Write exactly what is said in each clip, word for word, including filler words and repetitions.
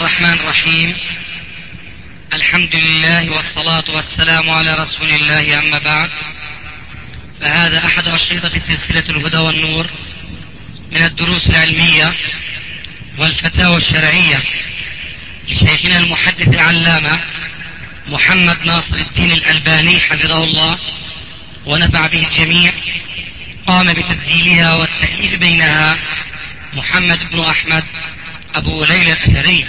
الرحمن الرحيم. الحمد لله والصلاة والسلام على رسول الله، أما بعد، فهذا أحد أشرطة سلسلة الهدى والنور من الدروس العلمية والفتاوى الشرعية لشيخنا المحدث العلامة محمد ناصر الدين الألباني حفظه الله ونفع به الجميع. قام بتسجيلها والتأليف بينها محمد بن أحمد أبو ليلى الأثري.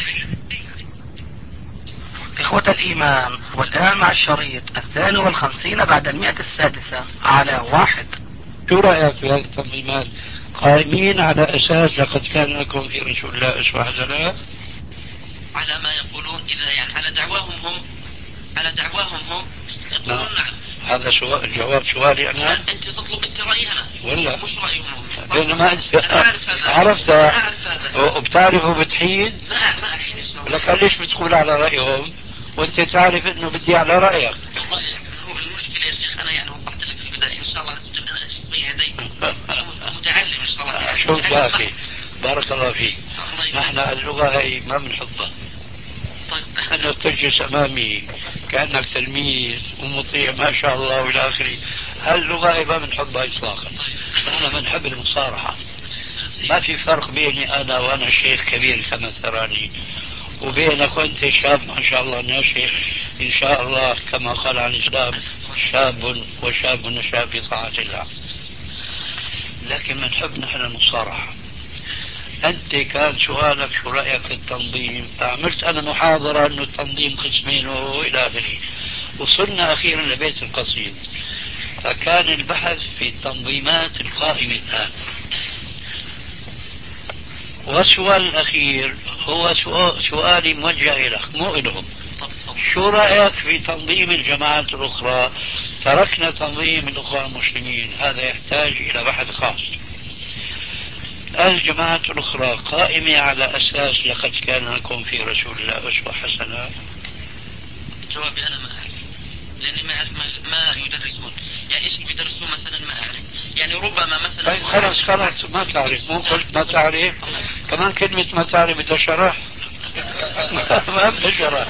إخوة الإيمان، والآن مع الشريط الثاني والخمسين بعد المئة السادسة على واحد. شو رأيك في هذه التنظيمات قائمين على أساس لقد كان لكم في رسول الله أسوة حسنة؟ على ما يقولون، إذا يعني على دعواهم هم على دعواهم هم يقولون نعم, نعم. هذا سؤال، جواب سؤالي أنا. لا، أنت تطلب أنت رأينا ولا مش رأيهم هم. بينما أنت عرفت وبتعرف وبتحيد. ما ما أحيد إن شاء الله. لكن ليش بتقول على رأيهم وأنت تعرف إنه بدي على رأيك؟ هو المشكلة يا شيخ، أنا يعني وضحت لك في البداية إن شاء الله لازم أنا اسمي هدي متعلم إن شاء الله. شوف يا أخي، بارك الله فيك، نحن اللغة هي ما بنحبها. طيب أنك تجلس أمامي كأنك تلميذ ومطيع ما شاء الله وإلى آخره، هاللغة هي ما بنحبها إطلاقا. نحن بنحب المصارحة. ما في فرق بيني أنا وأنا شيخ كبير كما تراني وبينك وأنت شاب ما شاء الله ناشئ إن شاء الله كما قال عن الإسلام شاب وشاب نشأ في طاعة الله. لكن بنحب نحن المصارحة. أنت كان سؤالك شو رأيك في التنظيم، فعملت أنا محاضرة أنه التنظيم قسمين وإلى آخره. وصلنا أخيرا لبيت القصيد، فكان البحث في التنظيمات القائمة الآن. والسؤال الأخير هو سؤالي موجه لك مو إلهم. شو رأيك في تنظيم الجماعات الأخرى؟ تركنا تنظيم الأخوة المسلمين، هذا يحتاج إلى بحث خاص. الجماعات الأخرى قائمة على أساس لقد كان لكم في رسول الله أسوة حسنة؟ جوابي أنا ما أعرف، لأني ما أعرف ما, ما يدرسون. يعني إيش بيدرسون مثلا ما أعرف. يعني ربما مثلا طيب خلاص خلاص ما تعرف، مو قلت ما تعرف. كمان كلمة ما تعرف بدها شرح. ما بدها شرح.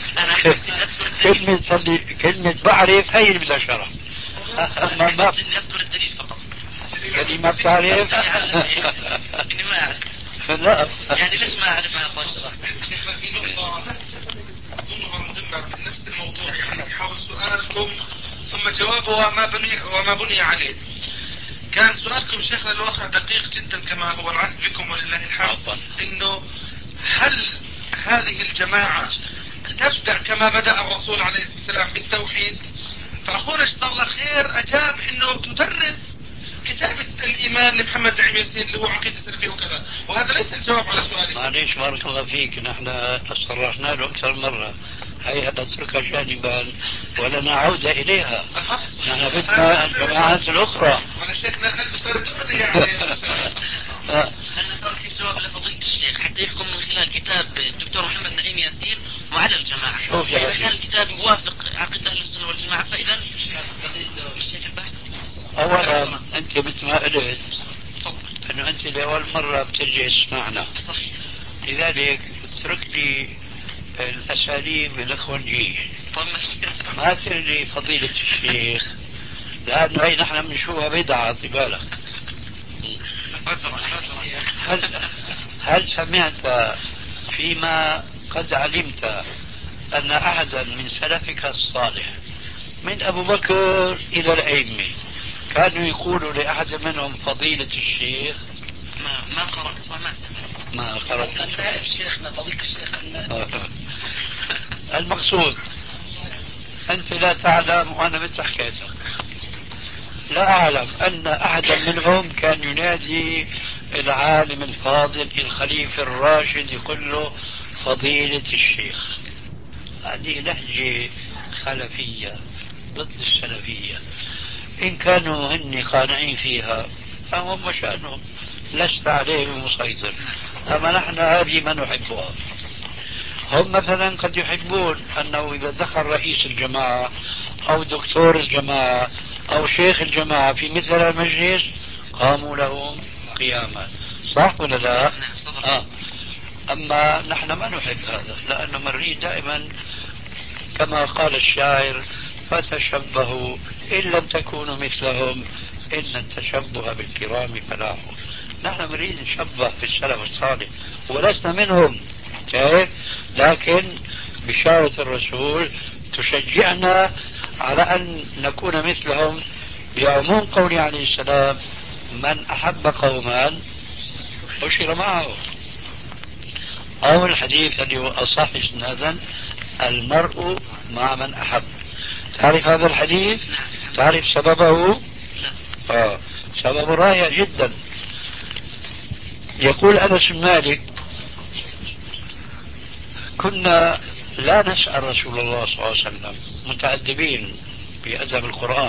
كلمة كلمة بعرف هي اللي بدها شرح. ما ما أذكر الدليل فقط. يعني ما بتعرف؟ إني ما أعرف. لا. يعني ليش ما أعرف أنا طاش رأس؟ شيخنا في نقطة أظنها مهمة بنفس الموضوع، يعني حول سؤالكم ثم جوابه وما بني وما بني عليه. كان سؤالكم شيخنا الواقع دقيق جدا كما هو العهد بكم ولله الحمد، إنه هل هذه الجماعة تبدأ كما بدأ الرسول عليه الصلاة والسلام بالتوحيد؟ فأخونا جزاه الله خير أجاب إنه تدرس كتاب الإيمان لمحمد نعيم ياسين اللي هو عقيدة السلفية وكذا، وهذا ليس الجواب على سؤالي. معليش بارك الله فيك، نحن صرحنا له أكثر مرة، هي نتركها جانبا ولنا عودة إليها. نحن بدنا الجماعات الأخرى. أنا شيخنا قلبي صار تغني يعني. أنا تركت الجواب لفضيلة الشيخ حتى يحكم من خلال كتاب الدكتور محمد نعيم ياسين وعلى الجماعة. إذا كان الكتاب يوافق عقيدة أهل السنة والجماعة فإذا الشيخ البحث. أولا أنت مثل ما قلت أنه أنت لأول مرة بتجلس معنا، صحيح، لذلك اترك لي الأساليب الإخوانجية. طيب ما تقول فضيلة الشيخ، لأنه هي نحن بنشوفها بدعة في بالك. هل, هل سمعت فيما قد علمت أن أحدا من سلفك الصالح من أبو بكر إلى الأئمة كانوا يقولوا لأحد منهم فضيلة الشيخ؟ ما ما قرأت وما سمعت. ما قرأت. نائب شيخنا فضيلة الشيخ. المقصود أنت لا تعلم وأنا مثل حكيتك لا أعلم أن أحدا منهم كان ينادي العالم الفاضل الخليفة الراشد يقول له فضيلة الشيخ. هذه لهجة خلفية ضد السلفية. إن كانوا هن قانعين فيها فهم شأنهم، لست عليهم مسيطر. أما نحن هذه ما نحبها. هم مثلا قد يحبون أنه إذا دخل رئيس الجماعة أو دكتور الجماعة أو شيخ الجماعة في مثل المجلس قاموا لهم قياما، صح ولا لا؟ نعم. آه. أما نحن ما نحب هذا، لأنه نريد دائما كما قال الشاعر: فتشبهوا إن لم تكونوا مثلهم إن التشبه بالكرام فلاح. نحن نريد نشبه في السلف الصالح ولسنا منهم، كيف؟ لكن بشارة الرسول تشجعنا على أن نكون مثلهم، بعموم قوله عليه السلام: من أحب قوما حشر معه. أو الحديث الذي هو أصح إسنادا: المرء مع من أحب. تعرف هذا الحديث؟ تعرف سببه؟ آه. سببه رائع جدا. يقول أنس بن مالك: كنا لا نسأل رسول الله صلى الله عليه وسلم، متأدبين بأدب القرآن: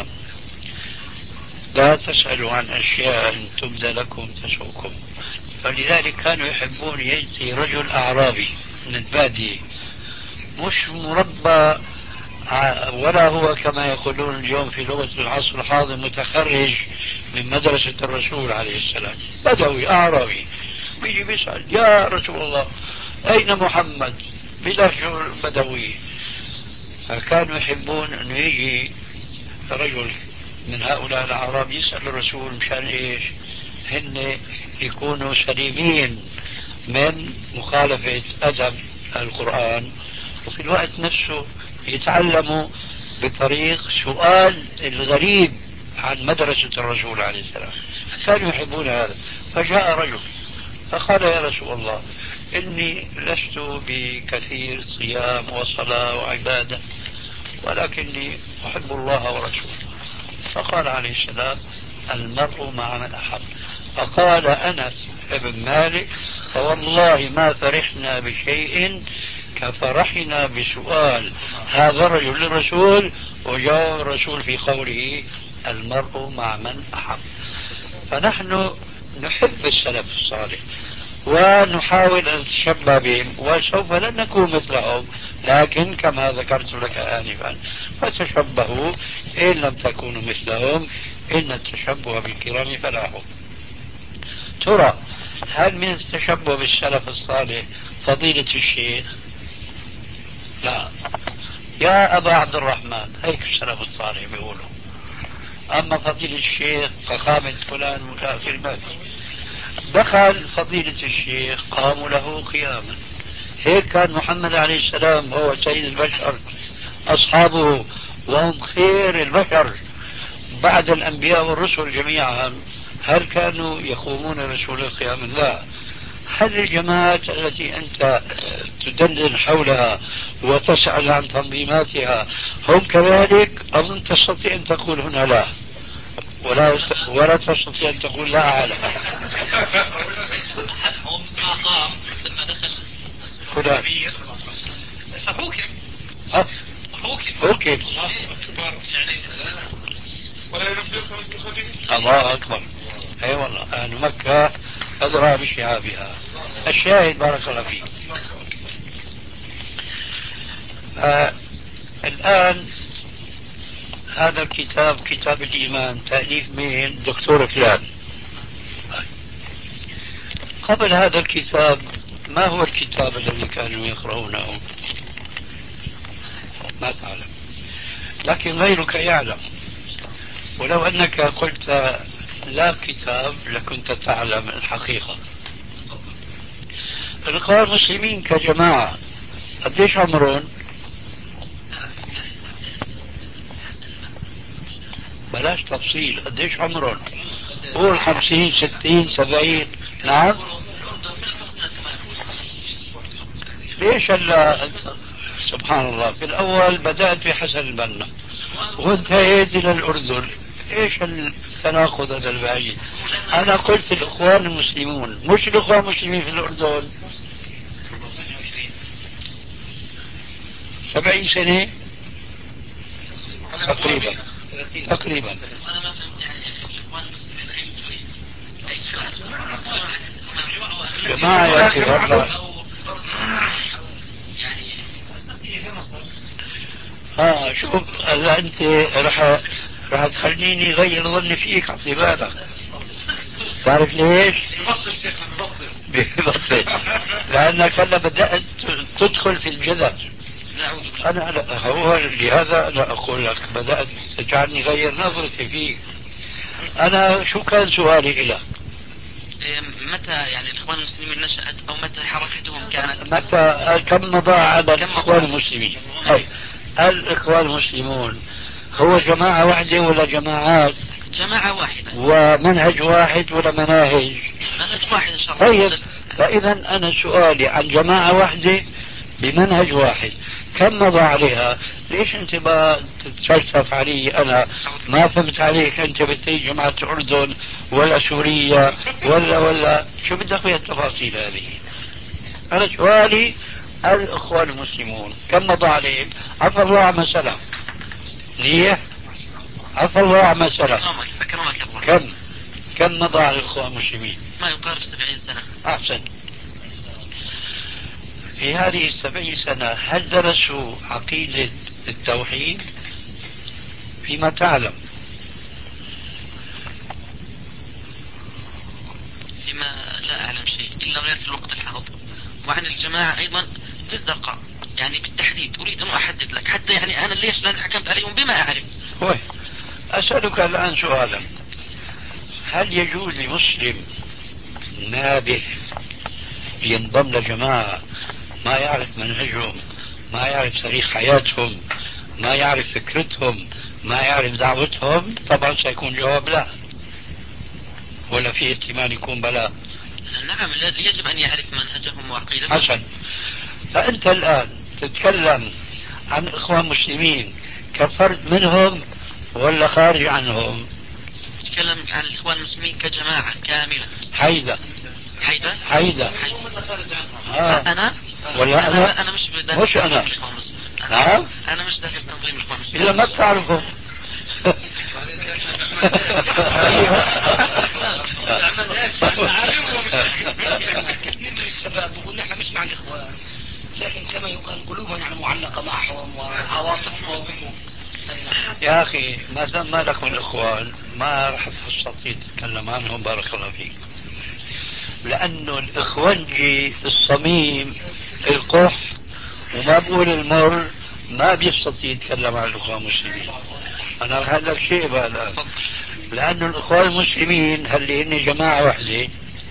لا تسألوا عن أشياء تبدى لكم تسؤكم. فلذلك كانوا يحبون يأتي رجل أعرابي من البادية، مش مربى ولا هو كما يقولون اليوم في لغة العصر الحاضر متخرج من مدرسة الرسول عليه السلام، بدوي أعرابي بيجي بيسأل: يا رسول الله أين محمد؟ بلهجة بدوية. فكانوا يحبون أنه يجي رجل من هؤلاء الأعراب يسأل الرسول مشان إيش؟ هن يكونوا سليمين من مخالفة أدب القرآن، وفي الوقت نفسه يتعلموا بطريق سؤال الغريب عن مدرسة الرسول عليه السلام. كانوا يحبون هذا. فجاء رجل فقال: يا رسول الله إني لست بكثير صيام وصلاة وعبادة، ولكني أحب الله ورسوله. فقال عليه السلام: المرء مع من أحب. فقال أنس بن مالك: فوالله ما فرحنا بشيء كفرحنا بسؤال هذا الرجل للرسول وجاء الرسول في قوله: المرء مع من أحب. فنحن نحب السلف الصالح ونحاول أن نتشبه بهم، وسوف لن نكون مثلهم، لكن كما ذكرت لك آنفا: فتشبهوا إن لم تكونوا مثلهم إن التشبه بالكرام فلاح. ترى هل من التشبه بالسلف الصالح فضيلة الشيخ؟ لا. يا أبا عبد الرحمن، هيك السلف الصالح بيقولوا. أما فضيلة الشيخ فخامة فلان وآخر ما في. دخل فضيلة الشيخ قاموا له قياما. هيك كان محمد عليه السلام هو سيد البشر، أصحابه وهم خير البشر بعد الأنبياء والرسل جميعا، هل كانوا يقومون رسول القيام؟ لا. هذه الجماعات التي أنت تدندن حولها وتسأل عن تنظيماتها هم كذلك؟ أظن تستطيع أن تقول هنا لا، ولا ولا تستطيع أن تقول لا أعلم. هم ما قام لما دخل فلان فحوكم حوكم حوكم يعني ولا ينبئكم مثل خبير. الله أكبر. أي أيوة والله، أهل مكة أدرى بشعابها. الشاهد بارك الله فيك. آه الآن هذا الكتاب كتاب الإيمان تأليف مين؟ دكتور فلان. قبل هذا الكتاب ما هو الكتاب الذي كانوا يقرؤونه؟ ما تعلم، لكن غيرك يعلم. ولو أنك قلت لا كتاب لكنت تعلم الحقيقة. الإخوان المسلمين كجماعة قديش عمرهم؟ بلاش تفصيل، قديش عمرهم؟ قول خمسين ستين سبعين. نعم. ليش هلا؟ سبحان الله، في الأول بدأت في حسن البنا وانتهيت إلى الأردن. ايش التناقض هذا البعيد؟ أنا قلت الإخوان المسلمون، مش الإخوان المسلمين في الأردن. سبعين سنة تقريبا تقريبا. أنا ما فهمت يعني الإخوان المسلمين أي جماعة يا أخي والله. يعني ها شوف هلا أنت رح رح تخليني غير ظني فيك. على بالك تعرف ليش؟ ببطل لأنك هلا بدأت تدخل في الجدل. أنا لا هو لهذا أنا أقول لك بدأت تجعلني غير نظرتي فيك. أنا شو كان سؤالي لك؟ متى يعني الإخوان المسلمين نشأت أو متى حركتهم كانت؟ متى كم مضى على الإخوان المسلمين؟ أي الإخوان المسلمون هو جماعة واحدة ولا جماعات؟ جماعة واحدة. ومنهج واحد ولا مناهج؟ منهج واحد إن شاء الله. طيب فإذا أنا سؤالي عن جماعة واحدة بمنهج واحد كم مضى عليها؟ ليش أنت ما تتفلسف علي؟ أنا ما فهمت عليك. أنت بتريد جماعة الأردن ولا سوريا ولا ولا شو بدك فيها التفاصيل هذه؟ أنا سؤالي الإخوان المسلمون كم مضى عليهم؟ عفى الله عما سلف. ليه؟ عفى الله عما سلف. كم كم مضى على الإخوان المسلمين؟ ما يقارب سبعين سنة. أحسن. في هذه السبعين سنة هل درسوا عقيدة التوحيد؟ فيما تعلم. فيما لا أعلم شيء إلا غير في الوقت الحاضر. وعن الجماعة أيضا في الزرقاء يعني بالتحديد أريد أن أحدد لك حتى يعني أنا ليش لأن حكمت عليهم بما أعرف. هو أسألك الآن سؤالا، هل يجوز لمسلم نابه ينضم لجماعة ما يعرف منهجهم، ما يعرف تاريخ حياتهم، ما يعرف فكرتهم، ما يعرف دعوتهم؟ طبعا سيكون جواب لا، ولا في احتمال يكون بلا؟ نعم يجب أن يعرف منهجهم وعقيدتهم. حسن. فأنت الآن تتكلم عن إخوان مسلمين كفرد منهم ولا خارج عنهم؟ تتكلم عن الإخوان المسلمين كجماعة كاملة. حيدة حيدة حيدة آه. أنا ولا أنا أنا, أنا مش داخل مش أنا أنا, أنا مش داخل تنظيم الإخوان المسلمين إلا ما بتعرفه. كثير من الشباب بيقول نحن مش مع الإخوان، لكن كما يقال قلوبهم يعني معلقة معهم وعواطفهم. يا أخي ما دام ما لك من الإخوان ما رح تستطيع تتكلم عنهم، بارك الله فيك، لأنه الإخوانجي في الصميم في القح وما بقول المر ما بيستطيع يتكلم عن الإخوان المسلمين. أنا رح أقول لك شيء بقى، لأنه الإخوان المسلمين هل هن جماعة واحدة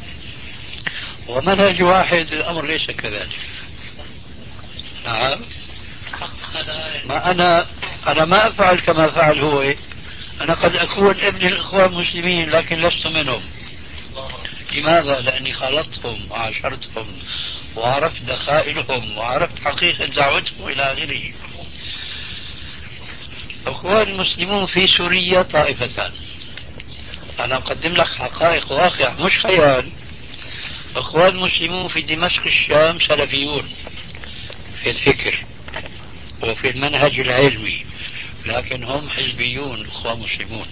ومنهج واحد؟ الأمر ليس كذلك. نعم. ما أنا أنا ما أفعل كما فعل هو. أنا قد أكون ابن الإخوان المسلمين لكن لست منهم. لماذا؟ لأني خالطتهم وعاشرتهم وعرفت دخائلهم وعرفت حقيقة دعوتهم إلى آخره. الإخوان المسلمون في سوريا طائفتان. أنا أقدم لك حقائق واقع مش خيال. الإخوان المسلمون في دمشق الشام سلفيون في الفكر وفي المنهج العلمي، لكن هم حزبيون إخوان مسلمون.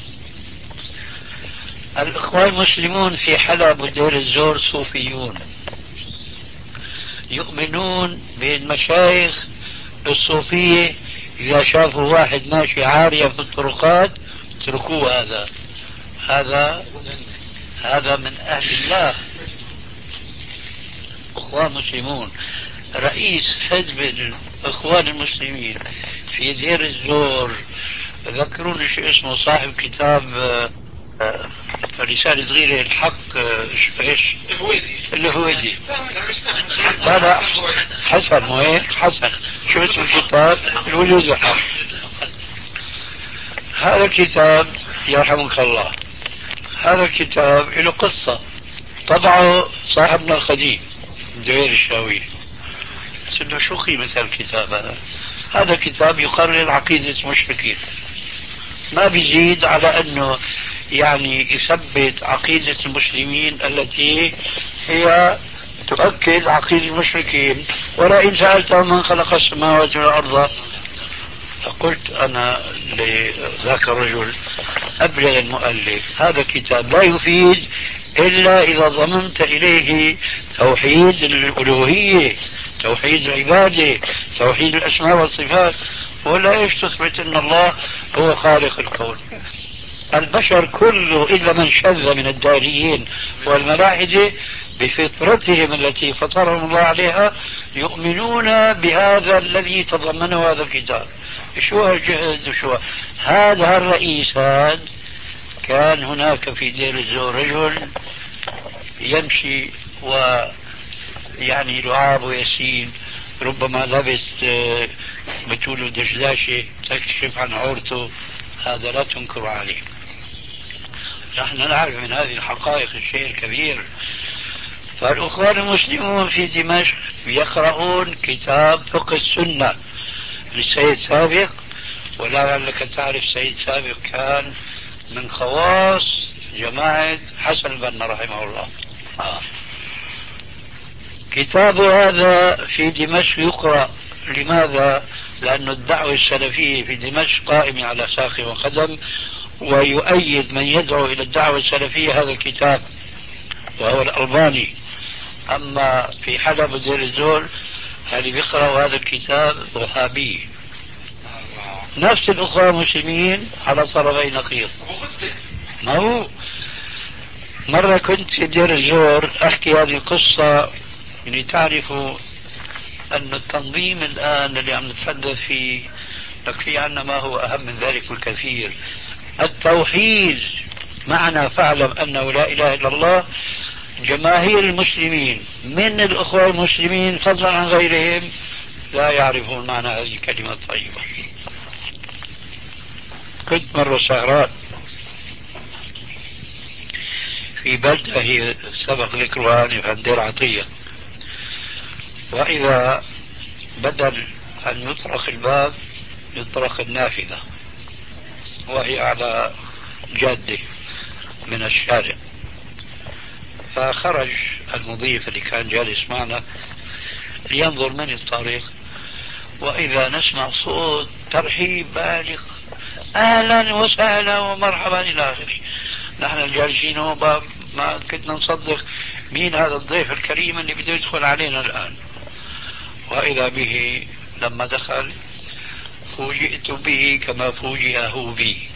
الإخوان المسلمون في حلب ودير الزور صوفيون، يؤمنون بالمشايخ الصوفية. إذا شافوا واحد ماشي عارية في الطرقات اتركوه، هذا هذا هذا من أهل الله. إخوان مسلمون. رئيس حزب الإخوان المسلمين في دير الزور ذكروني شو اسمه، صاحب كتاب رسالة صغيرة الحق ايش الهويدي. لا لا حسن مو هيك؟ حسن شو اسم الكتاب؟ الوجود الحق. هذا الكتاب يرحمك الله، هذا الكتاب له قصة طبعه صاحبنا القديم دوير الشاوي. سألنا شو قيمة الكتاب هذا؟ هذا الكتاب يقرر عقيدة المشركين، ما بيزيد على أنه يعني يثبت عقيدة المسلمين التي هي تؤكد عقيدة المشركين. ولئن سألتهم من خلق السماوات والأرض. فقلت أنا لذاك الرجل أبلغ المؤلف هذا الكتاب لا يفيد إلا إذا ضممت إليه توحيد الألوهية، توحيد العبادة، توحيد الأسماء والصفات، ولا إيش تثبت أن الله هو خالق الكون. البشر كله إلا من شذ من الداريين والملاحدة بفطرتهم التي فطرهم الله عليها يؤمنون بهذا الذي تضمنه هذا الكتاب. شو هالجهد وشو هذا الرئيس هذا. كان هناك في دير الزور رجل يمشي ويعني لعاب ويسيل، ربما لبس بتقولوا دشداشة تكشف عن عورته، هذا لا تنكر عليه. نحن نعرف من هذه الحقائق الشيء الكبير. فالأخوان المسلمون في دمشق يقرؤون كتاب فقه السنة للسيد سابق، ولعلك تعرف سيد سابق كان من خواص جماعة حسن البنا رحمه الله. آه. كتاب هذا في دمشق يقرأ. لماذا؟ لأن الدعوة السلفية في دمشق قائمة على ساق وقدم، ويؤيد من يدعو إلى الدعوة السلفية هذا الكتاب وهو الألباني. أما في حلب ودير الزور اللي بيقرأوا هذا الكتاب وهابي. نفس الأخوة المسلمين على طرفي نقيض. ما هو مرة كنت في دير الزور أحكي هذه القصة لتعرفوا أن التنظيم الآن اللي عم نتحدث فيه نكفي عنا ما هو أهم من ذلك الكثير. التوحيد معنى فاعلم أنه لا إله إلا الله. جماهير المسلمين من الأخوة المسلمين فضلا عن غيرهم لا يعرفون معنى هذه الكلمة الطيبة. كنت مرة سهران في بلدة هي سبق ذكرها في دير عطية، وإذا بدل أن يطرق الباب يطرق النافذة، وهي على جادة من الشارع. فخرج المضيف اللي كان جالس معنا لينظر من الطريق، وإذا نسمع صوت ترحيب بالغ، أهلا وسهلا ومرحبا إلى آخره. نحن الجالسين ما كنا نصدق مين هذا الضيف الكريم اللي بده يدخل علينا الآن. وإذا به لما دخل فوجئت به كما فوجئ هو بي،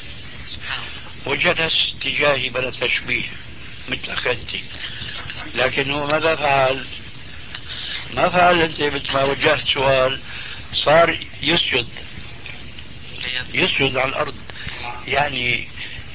وجلس تجاهي بلا تشبيه مثلك أنت. لكن هو ماذا فعل؟ ما فعل أنت مثل ما وجهت سؤال، صار يسجد يسجد على الأرض، يعني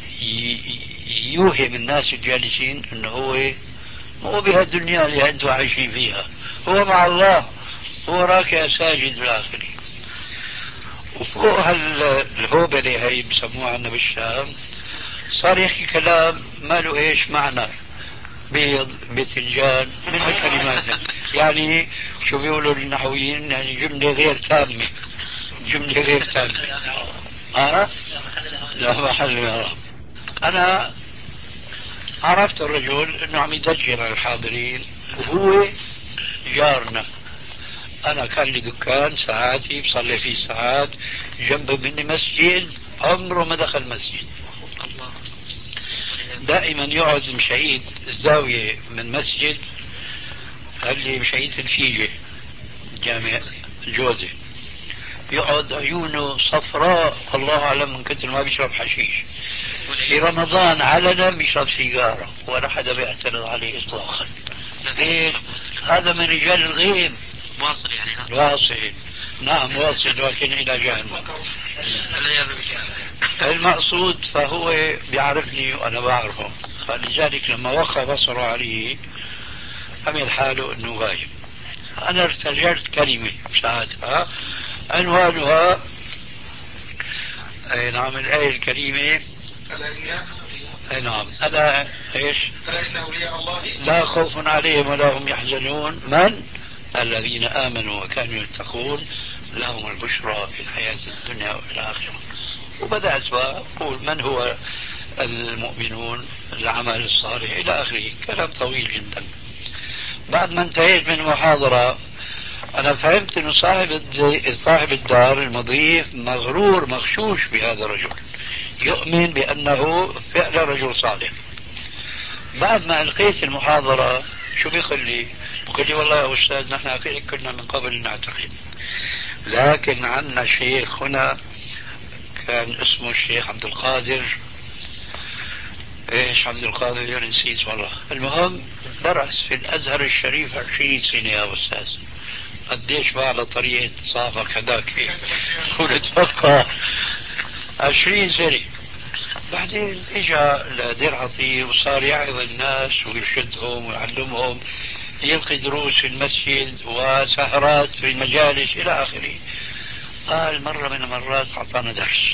يوهم الناس الجالسين أنه هو هو بهالدنيا اللي أنتم عايشين فيها، هو مع الله، هو راكع ساجد بالآخر. وفوق هالهوبلة هي بسموها عنا بالشام صار يحكي كلام ما له ايش معنى، بيض بتنجان من هالكلمات. يعني شو بيقولوا النحويين؟ يعني جملة غير تامة، جملة غير تامة. أه؟ لا محل يا رب. أنا عرفت الرجل أنه عم يدجل على الحاضرين، وهو جارنا. أنا كان لي دكان ساعاتي بصلي فيه ساعات، جنب مني مسجد عمره ما دخل مسجد. دائما يقعد مشاهيد الزاوية من مسجد اللي مشاهيد الفيجة جامع الجوزة، يقعد عيونه صفراء الله أعلم من كثر ما بيشرب حشيش. في رمضان علنا بيشرب سيجارة ولا حدا بيعترض عليه إطلاقا. ليش؟ هذا من رجال الغيب. واصل يعني ها؟ واصل، نعم واصل، لكن إلى جهنم. المقصود فهو بيعرفني وأنا بعرفه، فلذلك لما وقع بصره عليه عمل حاله أنه غايب. أنا ارتجلت كلمة ساعتها عنوانها أي نعم الآية الكريمة، أي نعم ألا إيش؟ لا خوف عليهم ولا هم يحزنون من الذين آمنوا وكانوا يتقون لهم البشرى في الحياة الدنيا والآخرة. وبدأت أقول من هو المؤمنون، العمل الصالح إلى آخره، كلام طويل جدا. بعد ما انتهيت من المحاضرة أنا فهمت أن صاحب صاحب الدار المضيف مغرور مغشوش بهذا الرجل، يؤمن بأنه فعلا رجل صالح. بعد ما ألقيت المحاضرة شو بيقول لي؟ بيقول لي والله يا أستاذ نحن كنا من قبل نعتقد، لكن عندنا شيخ هنا كان اسمه الشيخ عبد القادر، ايش عبد القادر نسيت والله. المهم درس في الازهر الشريف عشرين سنة يا استاذ. قديش بقى على طريقة صافك هذاك ونتفقه عشرين سنة. بعدين اجا لدير عطية وصار يعظ الناس ويرشدهم ويعلمهم، يلقي دروس في المسجد وسهرات في المجالس الى اخره. قال مرة من المرات اعطانا درس،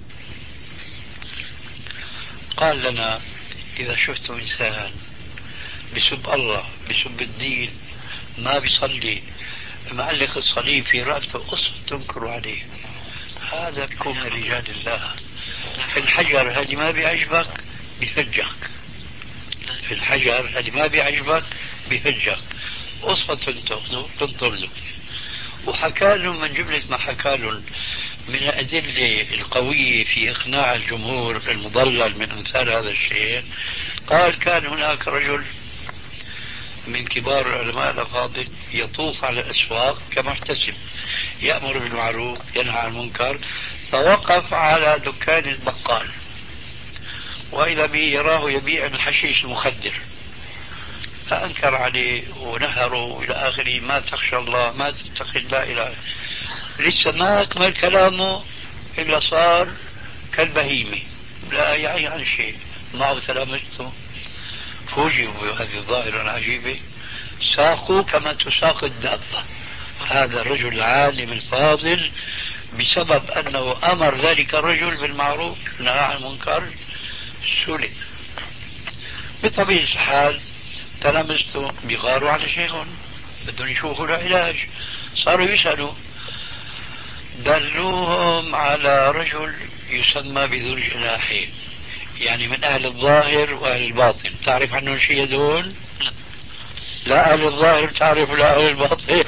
قال لنا اذا شفتم انسان بسب الله بسب الدين ما بيصلي معلق الصليب في رأسه أصل تنكروا عليه، هذا بيكون من رجال الله. الحجر هذه ما بيعجبك بفجك، الحجر هذه ما بيعجبك بفجك، أصل تنتقده تنطرده. وحكى لهم من جملة ما حكى لهم من الأدلة القوية في إقناع الجمهور المضلل من أمثال هذا الشيء. قال كان هناك رجل من كبار العلماء الأفاضل يطوف على الأسواق كمحتسب يأمر بالمعروف ينهى عن المنكر، فوقف على دكان البقال وإذا به يراه يبيع الحشيش المخدر، فأنكر عليه ونهره إلى آخره. ما تخشى الله ما تتقي الله إلى لسه ما أكمل كلامه إلا صار كالبهيمة لا يعي عن شيء. معه تلامذته فوجئوا بهذه الظاهرة العجيبة، ساقوا كما تساق الدابة هذا الرجل العالم الفاضل بسبب أنه أمر ذلك الرجل بالمعروف نهى عن المنكر سلب. بطبيعة الحال تلامذته بيغاروا على شيخهم بدهم يشوفوا له علاج، صاروا يسألوا، دلوهم على رجل يسمى بذو الجناحين، يعني من أهل الظاهر وأهل الباطن. تعرف عنه شيء يدون؟ لا أهل الظاهر تعرف لا أهل الباطن.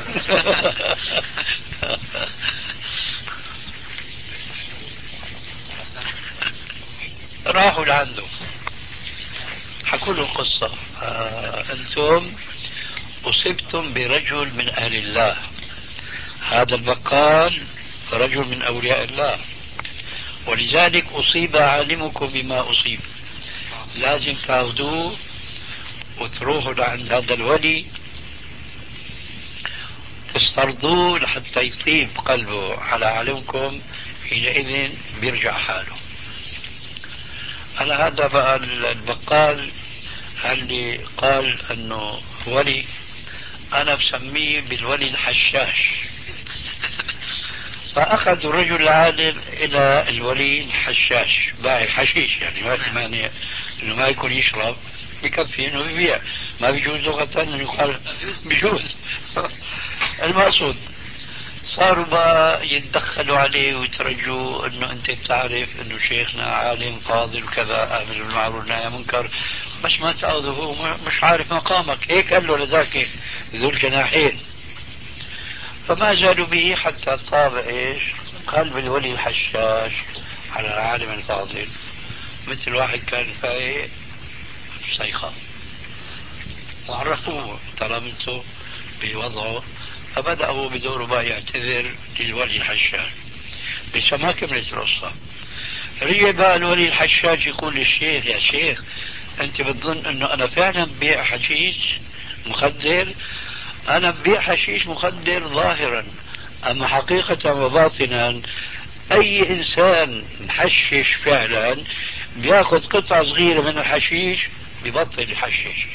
راحوا لعنده حكوا له القصة، آه أنتم أصبتم برجل من أهل الله، هذا البقال رجل من أولياء الله، ولذلك أصيب عالمكم بما أصيب، لازم تاخذوه وتروحوا لعند هذا الولي تسترضوه لحتى يطيب قلبه على عالمكم، حينئذ بيرجع حاله. على هذا بقى البقال اللي قال انه ولي، انا بسميه بالولي الحشاش. فاخذ الرجل العالم الى الولي الحشاش باعي الحشيش، يعني ما في مانع انه ما يكون يشرب، بكفي انه يبيع، ما بيجوز لغة انه يقال بيجوز. المقصود صاروا بقى يتدخلوا عليه ويترجوا انه انت بتعرف انه شيخنا عالم فاضل وكذا امر بالمعروف والنهي عن المنكر، بس ما تاخذه هو مش عارف مقامك، هيك قال له لذاك ذو الجناحين. فما زالوا به حتى طاب ايش قلب الولي الحشاش على العالم الفاضل، مثل واحد كان فايق صيخة، وعرفوه تلامذته بوضعه، فبدأوا بدوره بقى يعتذر للولي الحشاش. لسه ما كملت القصة، رجع بقى الولي الحشاش يقول للشيخ يا شيخ انت بتظن انه انا فعلا ببيع حشيش مخدر؟ انا ببيع حشيش مخدر ظاهرا، اما حقيقة وباطنا اي انسان محشش فعلا بياخذ قطعة صغيرة من الحشيش ببطل يحشش.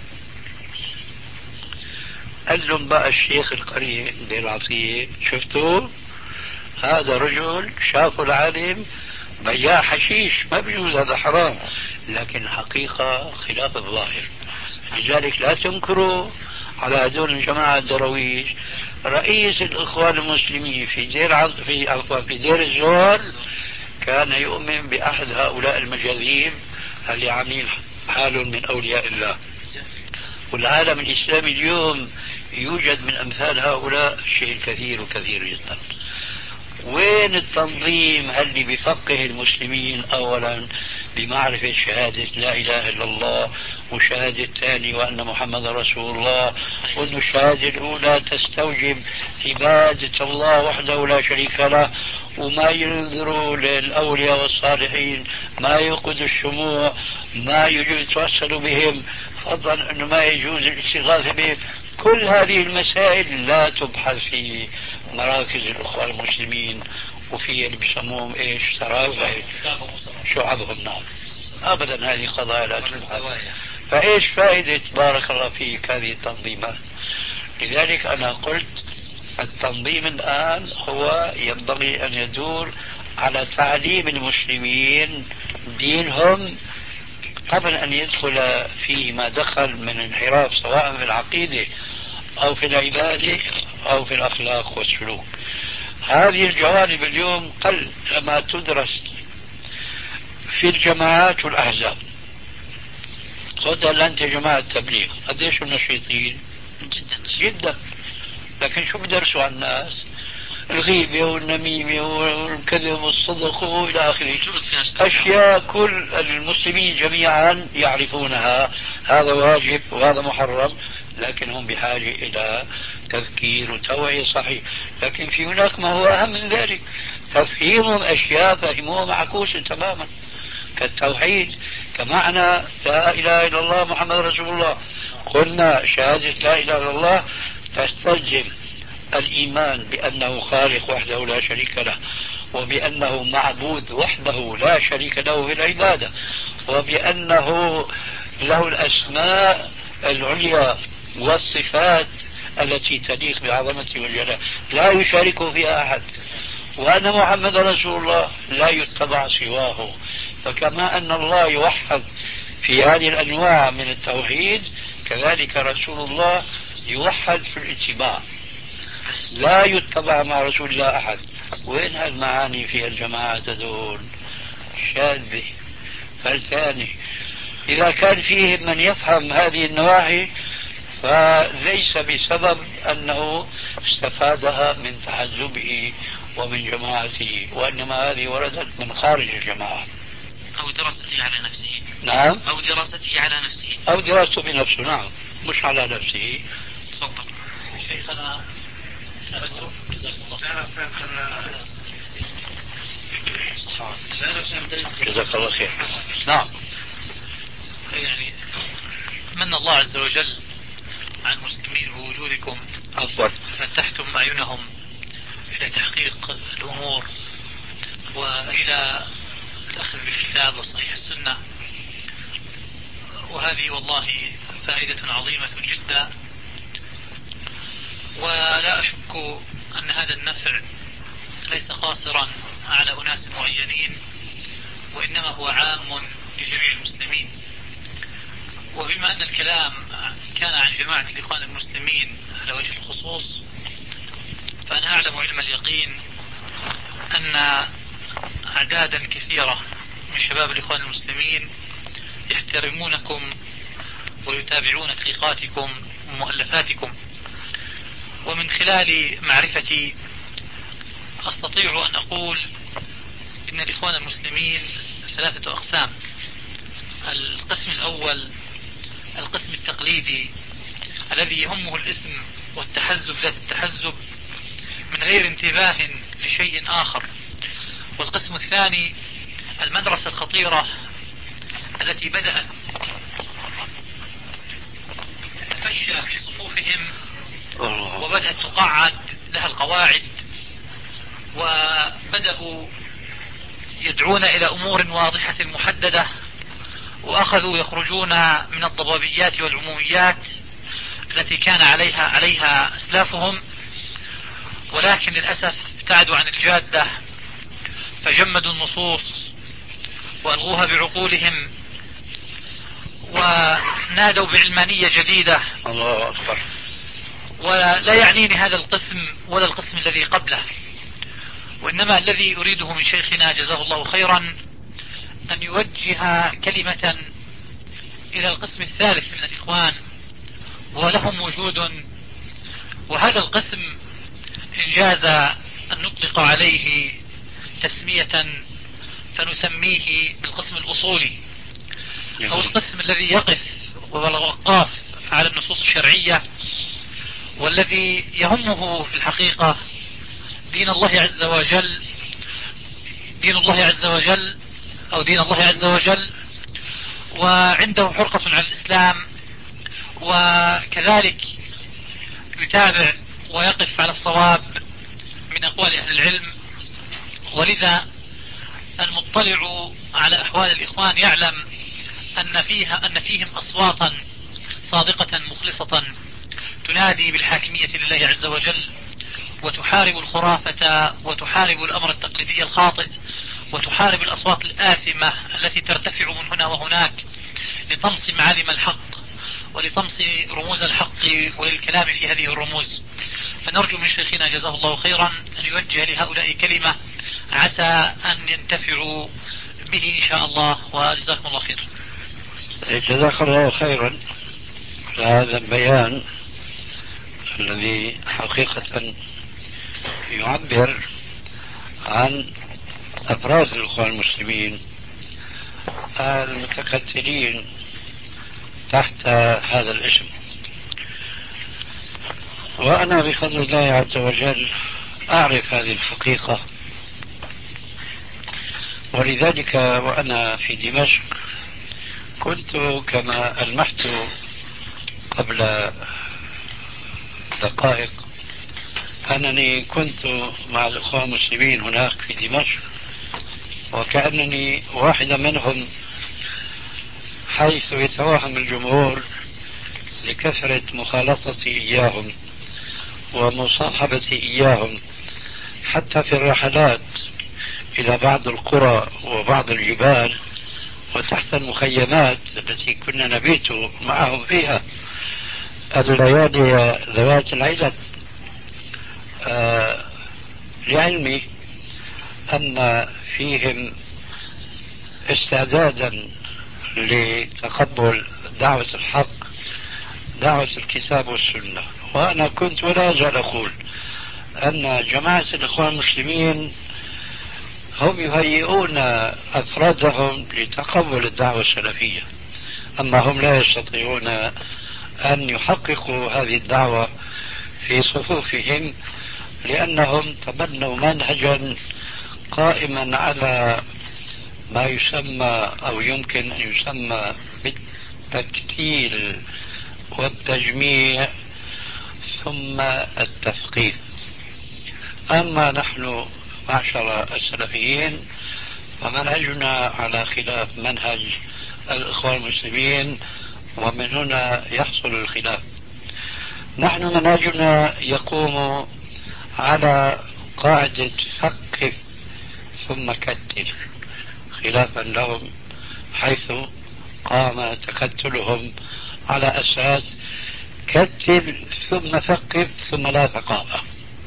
قال لهم بقى الشيخ القرية دير العطية شفتوا هذا رجل شافوا العالم بياع حشيش، ما بيجوز هذا حرام، لكن الحقيقة خلاف الظاهر، لذلك لا تنكروا على هذول الجماعة الدرويش. رئيس الإخوان المسلمين في دير عض... في عفوا في دير الزور كان يؤمن بأحد هؤلاء المجاذيب اللي عاملين حالهم من أولياء الله، والعالم الإسلامي اليوم يوجد من أمثال هؤلاء شيء كثير وكثير جدا. وين التنظيم اللي بيفقه المسلمين أولا بمعرفة شهادة لا إله إلا الله، وشهادة الثاني وأن محمد رسول الله، وأن الشهادة الأولى تستوجب عبادة الله وحده لا شريك له، وما ينذروا للأولياء والصالحين، ما يوقدوا الشموع، ما يجوز يتوسلوا بهم، فضلا أنه ما يجوز الاستغاثة بهم. كل هذه المسائل لا تبحث في مراكز الأخوة المسلمين، وفي اللي بيسموهم ايش سراوي شعبهم. نعم ابدا، هذه قضايا لا تبحث. فايش فائدة بارك الله فيك هذه التنظيمات؟ لذلك انا قلت التنظيم الان هو ينبغي ان يدور على تعليم المسلمين دينهم قبل ان يدخل فيه ما دخل من انحراف، سواء في العقيدة او في العبادة او في الاخلاق والسلوك. هذه الجوانب اليوم قل ما تدرس في الجماعات والأحزاب. خذ أنت جماعة تبليغ، قديش النشيطين؟ جدا جدا. لكن شو بدرسوا عن الناس؟ الغيبة والنميمة والكذب والصدق وإلى آخره، أشياء كل المسلمين جميعا يعرفونها. هذا واجب وهذا محرم، لكن هم بحاجة إلى تذكير وتوعية صحيح. لكن في هناك ما هو أهم من ذلك، تفهيمهم أشياء فهموها معكوسة تماما، كالتوحيد، كمعنى لا إله إلا الله محمد رسول الله. قلنا شهادة لا إله إلا الله تستلزم الإيمان بأنه خالق وحده لا شريك له، وبأنه معبود وحده لا شريك له في العبادة، وبأنه له الأسماء العليا والصفات التي تليق بعظمته والجلال لا يشاركه فيها أحد، وأن محمد رسول الله لا يتبع سواه. فكما أن الله يوحد في هذه الأنواع من التوحيد، كذلك رسول الله يوحد في الاتباع، لا يتبع مع رسول الله أحد. وين هالمعاني في الجماعة دول؟ شاذة فلتاني. إذا كان فيه من يفهم هذه النواحي فليس بسبب أنه استفادها من تحزبه ومن جماعته، وإنما هذه وردت من خارج الجماعة أو دراسته على نفسه. نعم، أو دراسته على نفسه أو دراسته بنفسه. نعم، مش على نفسه. تفضل شيخنا. جزاك الله خير. نعم. يعني من الله عز وجل عن المسلمين بوجودكم، أفضل فتحتم أعينهم إلى تحقيق الأمور وإلى الأخذ بالكتاب وصحيح السنة، وهذه والله فائدة عظيمة جدا. ولا أشك أن هذا النفع ليس قاصرا على أناس معينين، وإنما هو عام لجميع المسلمين. وبما أن الكلام كان عن جماعة الإخوان المسلمين على وجه الخصوص، فأنا أعلم علم اليقين أن أعدادا كثيرة من شباب الإخوان المسلمين يحترمونكم ويتابعون تحقيقاتكم ومؤلفاتكم. ومن خلال معرفتي أستطيع أن أقول إن الإخوان المسلمين ثلاثة أقسام. القسم الأول القسم التقليدي الذي يهمه الاسم والتحزب ذات التحزب من غير انتباه لشيء آخر. والقسم الثاني المدرسة الخطيرة التي بدأت تتفشى في صفوفهم وبدأت تقعد لها القواعد، وبدأوا يدعون إلى أمور واضحة محددة، وأخذوا يخرجون من الضبابيات والعموميات التي كان عليها عليها أسلافهم، ولكن للأسف ابتعدوا عن الجادة فجمدوا النصوص وألغوها بعقولهم ونادوا بعلمانية جديدة. الله أكبر. ولا يعنيني هذا القسم ولا القسم الذي قبله، وإنما الذي أريده من شيخنا جزاه الله خيرا أن يوجه كلمة إلى القسم الثالث من الإخوان ولهم وجود. وهذا القسم إن جاز أن نطلق عليه تسمية فنسميه بالقسم الأصولي، أو القسم الذي يقف ووقاف على النصوص الشرعية، والذي يهمه في الحقيقة دين الله عز وجل دين الله عز وجل أو دين الله عز وجل، وعنده حرقة على الإسلام، وكذلك يتابع ويقف على الصواب من أقوال أهل العلم. ولذا المطلع على أحوال الإخوان يعلم أن فيها أن فيهم أصواتا صادقة مخلصة تنادي بالحاكمية لله عز وجل، وتحارب الخرافة، وتحارب الأمر التقليدي الخاطئ، وتحارب الأصوات الآثمة التي ترتفع من هنا وهناك لطمس معالم الحق ولطمس رموز الحق وللكلام في هذه الرموز. فنرجو من شيخنا جزاه الله خيرا أن يوجه لهؤلاء كلمة عسى أن ينتفعوا به إن شاء الله، وجزاكم الله خير. جزاك الله خيرا على هذا البيان الذي حقيقة يعبر عن أفراد الإخوان المسلمين المتكتلين تحت هذا الاسم. وأنا بفضل الله عز وجل أعرف هذه الحقيقة، ولذلك وأنا في دمشق كنت كما ألمحت قبل دقائق أنني كنت مع الإخوان المسلمين هناك في دمشق، وكأنني واحدا منهم، حيث يتوهم الجمهور لكثرة مخالطتي إياهم ومصاحبتي إياهم حتى في الرحلات إلى بعض القرى وبعض الجبال وتحت المخيمات التي كنا نبيت معهم فيها الليالي ذوات العدد. آه لعلمي أن فيهم استعدادا لتقبل دعوة الحق، دعوة الكتاب والسنة. وأنا كنت ولا أزال أقول أن جماعة الإخوان المسلمين هم يهيئون أفرادهم لتقبل الدعوة السلفية، أما هم لا يستطيعون أن يحققوا هذه الدعوة في صفوفهم، لأنهم تبنوا منهجا قائما على ما يسمى أو يمكن أن يسمى بالتكتيل والتجميع ثم التثقيف. أما نحن معشر السلفيين فمنهجنا على خلاف منهج الإخوان المسلمين، ومن هنا يحصل الخلاف. نحن منهجنا يقوم على قاعدة فقف ثم كتل، خلافا لهم حيث قام تكتلهم على أساس كتل ثم ثقف ثم لا ثقافة.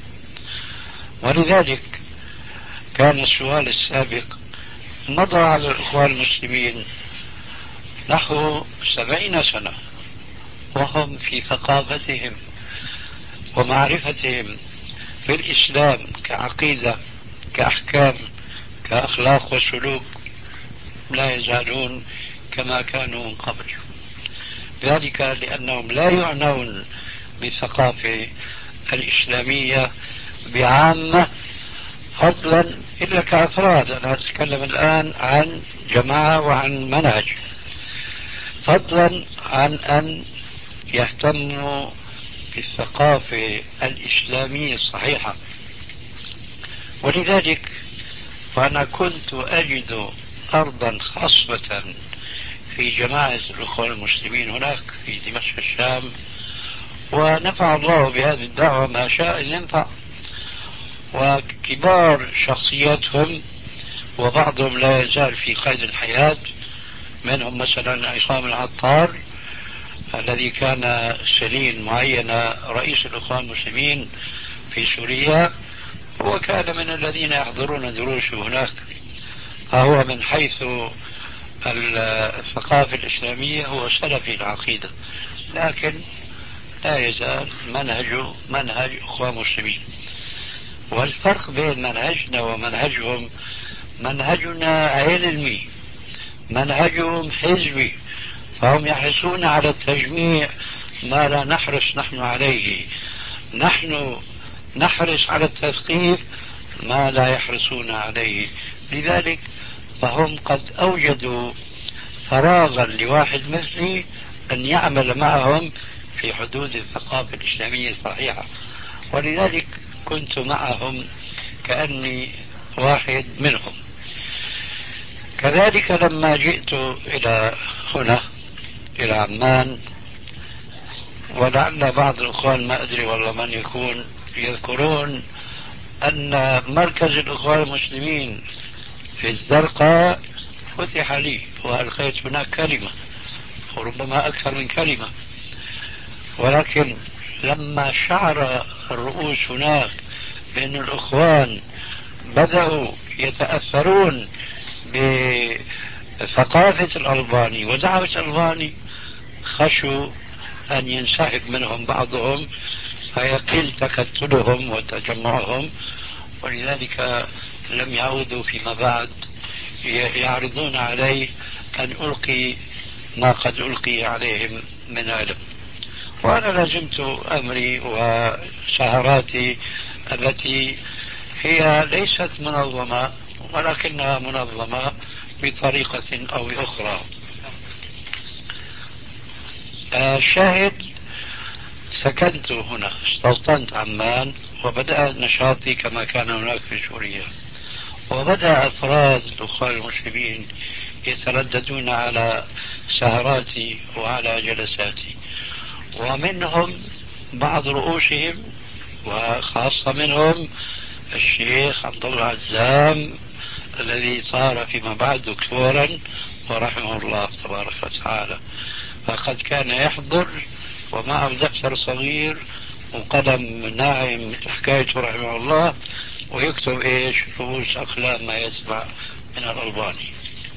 ولذلك كان السؤال السابق مضى على الإخوان المسلمين نحو سبعين سنة وهم في ثقافتهم ومعرفتهم في الإسلام كعقيدة كأحكام كأخلاق وسلوك لا يزالون كما كانوا من قبل، ذلك لأنهم لا يعنون بالثقافة الإسلامية بعامة فضلا إلا كأفراد. أنا أتكلم الآن عن جماعة وعن منهج، فضلا عن أن يهتموا بالثقافة الإسلامية الصحيحة. ولذلك فأنا كنت أجد أرضا خاصة في جماعة الأخوان المسلمين هناك في دمشق الشام، ونفع الله بهذه الدعوة ما شاء ينفع. وكبار شخصياتهم وبعضهم لا يزال في قيد الحياة، منهم مثلا عصام العطار الذي كان سنين معينة رئيس الإخوان المسلمين في سوريا، هو كان من الذين يحضرون دروسه هناك، فهو من حيث الثقافة الإسلامية هو سلفي العقيدة، لكن لا يزال منهجه منهج إخوان مسلمين. والفرق بين منهجنا ومنهجهم، منهجنا علمي، منهجهم حزبي، فهم يحرصون على التجميع ما لا نحرص نحن عليه، نحن نحرص على التثقيف ما لا يحرصون عليه لذلك فهم قد أوجدوا فراغا لواحد مثلي أن يعمل معهم في حدود الثقافة الإسلامية الصحيحة، ولذلك كنت معهم كأني واحد منهم. كذلك لما جئت إلى هنا إلى عمان، ولعل بعض الإخوان ما أدري والله من يكون يذكرون أن مركز الإخوان المسلمين في الزرقاء فتح لي وألقيت هناك كلمة وربما أكثر من كلمة، ولكن لما شعر الرؤوس هناك بأن الإخوان بدأوا يتأثرون بثقافة الألباني ودعوة الألباني خشوا أن ينسحب منهم بعضهم فيقل تكتلهم وتجمعهم، ولذلك لم يعودوا فيما بعد يعرضون علي أن ألقي ما قد ألقي عليهم من علم. وأنا لزمت أمري وسهراتي التي هي ليست منظمة ولكنها منظمة بطريقة أو أخرى. الشاهد سكنت هنا، استوطنت عمان وبدأ نشاطي كما كان هناك في سوريا، وبدأ أفراد الأخوان المسلمين يترددون على سهراتي وعلى جلساتي، ومنهم بعض رؤوسهم وخاصة منهم الشيخ عبد الله عزام الذي صار فيما بعد دكتورا ورحمه الله تبارك وتعالى، فقد كان يحضر ومعه دفتر صغير وقلم ناعم مثل حكايته رحمه الله، ويكتب ايش رؤوس اقلام ما يسمع من الألباني.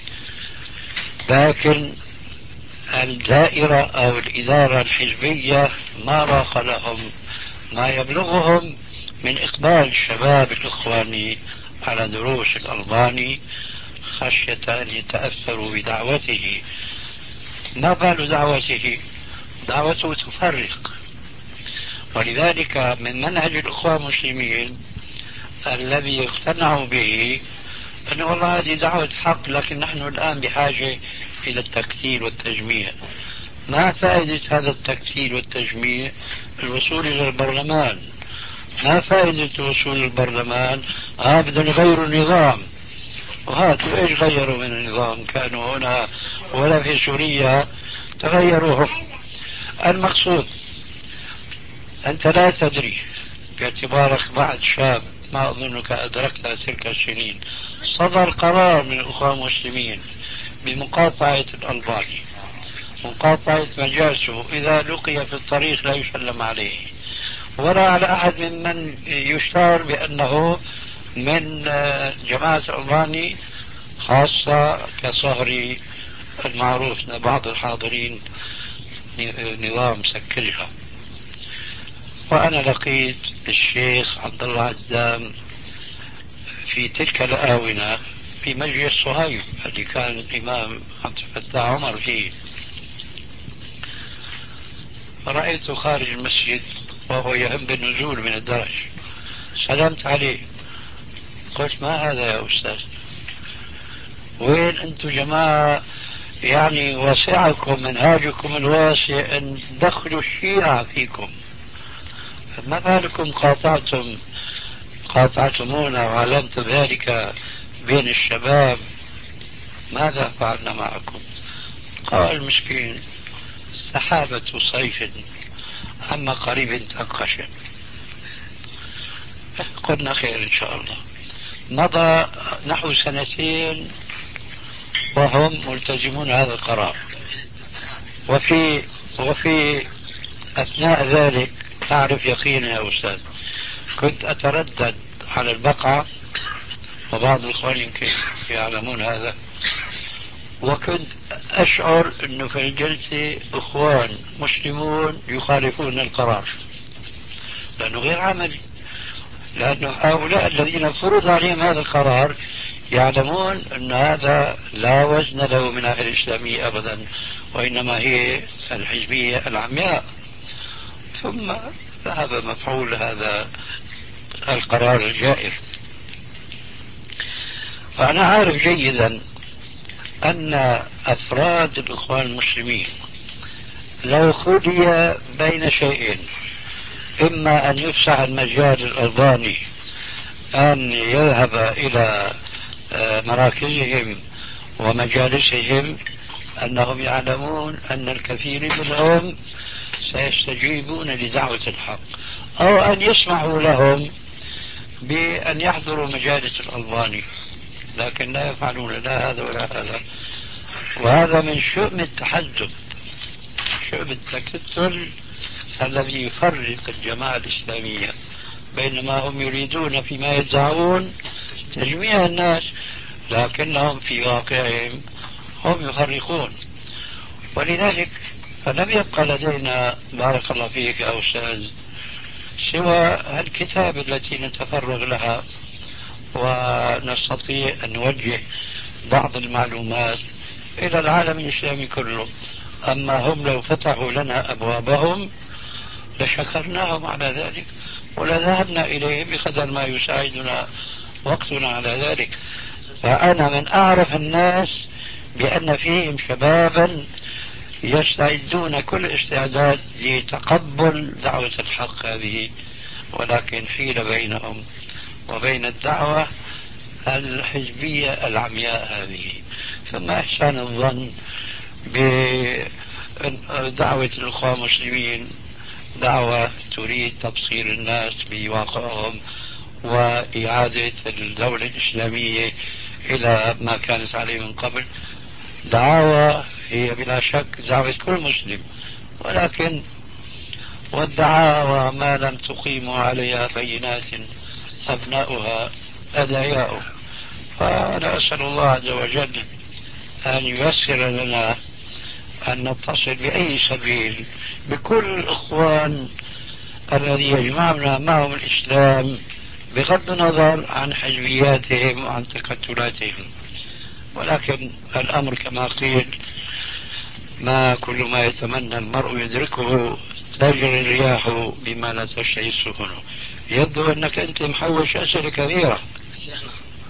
لكن الدائرة او الإدارة الحزبية ما راق لهم ما يبلغهم من إقبال الشباب الإخواني على دروس الألباني خشية أن يتأثروا بدعوته. ما بال دعوته؟ دعوته تفرق. ولذلك من منهج الأخوة المسلمين الذي اقتنعوا به أن والله هذه دعوة حق، لكن نحن الآن بحاجة إلى التكتيل والتجميع. ما فائدة هذا التكتيل والتجميع؟ الوصول إلى البرلمان. ما فائدة الوصول للبرلمان؟ آه بدنا نغيروا النظام. وهاتوا ايش غيروا من النظام؟ كانوا هنا ولا في سوريا تغيروا هم. المقصود أنت لا تدري باعتبارك بعد شاب، ما أظنك أدركت تلك السنين، صدر قرار من الأخوان المسلمين بمقاطعة الألباني، مقاطعة مجالسه، إذا لقي في الطريق لا يسلم عليه ولا على أحد ممن يشتهر بأنه من جماعة الألباني، خاصة كصهري المعروف بعض الحاضرين نظام سكرها. وأنا لقيت الشيخ عبد الله عزام في تلك الآونة في مجلس صهيب اللي كان الإمام عبد الفتاح عمر فيه، فرأيته خارج المسجد وهو يهم بالنزول من الدرج، سلمت عليه قلت ما هذا يا أستاذ؟ وين أنتم جماعة يعني واسعكم منهاجكم الواسع أن دخلوا الشيعة فيكم، فما بالكم قاطعتم قاطعتمونا وعلمت ذلك بين الشباب، ماذا فعلنا معكم؟ قال مسكين سحابة صيف عما قريب تنقشع. قلنا خير إن شاء الله. مضى نحو سنتين وهم ملتزمون هذا القرار، وفي وفي أثناء ذلك تعرف يقين يا أستاذ كنت أتردد على البقعة، وبعض الإخوان يمكن يعلمون هذا، وكنت أشعر أنه في الجلسة إخوان مسلمون يخالفون القرار لأنه غير عملي، لأن هؤلاء الذين فرض عليهم هذا القرار يعلمون أن هذا لا وزن له من ناحية الإسلامية أبدا، وإنما هي الحزبية العمياء. ثم ذهب مفعول هذا القرار الجائر. فأنا عارف جيدا أن أفراد الإخوان المسلمين لو خلي بين شيئين، إما أن يفسح المجال الألباني أن يذهب إلى مراكزهم ومجالسهم، أنهم يعلمون أن الكثير منهم سيستجيبون لدعوة الحق، أو أن يسمحوا لهم بأن يحضروا مجالس الألباني، لكن لا يفعلون لا هذا ولا هذا. وهذا من شؤم التحزب، شؤم التكتل الذي يفرق الجماعة الإسلامية، بينما هم يريدون فيما يدعون تجميع الناس، لكنهم في واقعهم هم يفرقون. ولذلك فلم يبقى لدينا بارك الله فيك يا أستاذ سوى الكتاب التي نتفرغ لها ونستطيع أن نوجه بعض المعلومات إلى العالم الإسلامي كله. أما هم لو فتحوا لنا أبوابهم لشكرناهم على ذلك ولذهبنا إليهم بقدر ما يساعدنا وقتنا على ذلك. فأنا من أعرف الناس بأن فيهم شبابا يستعدون كل استعداد لتقبل دعوة الحق هذه، ولكن حيل بينهم وبين الدعوة الحزبية العمياء هذه. ثم إحسان الظن بدعوة الأخوة المسلمين دعوة تريد تبصير الناس بواقعهم وإعادة الدولة الإسلامية إلى ما كانت عليه من قبل. دعوة هي بلا شك دعوة كل مسلم، ولكن والدعاوى ما لم تقيموا عليها بينات أبناؤها أدعياء. فأنا أسأل الله عز وجل أن ييسر لنا أن نتصل بأي سبيل بكل الإخوان الذي يجمعنا معهم الإسلام بغض النظر عن حزبياتهم وعن تكتلاتهم. ولكن الأمر كما قيل ما كل ما يتمنى المرء يدركه، تجري الرياح بما لا تشتهي السفن. يبدو أنك أنت محوش أسئلة كثيرة. شيخنا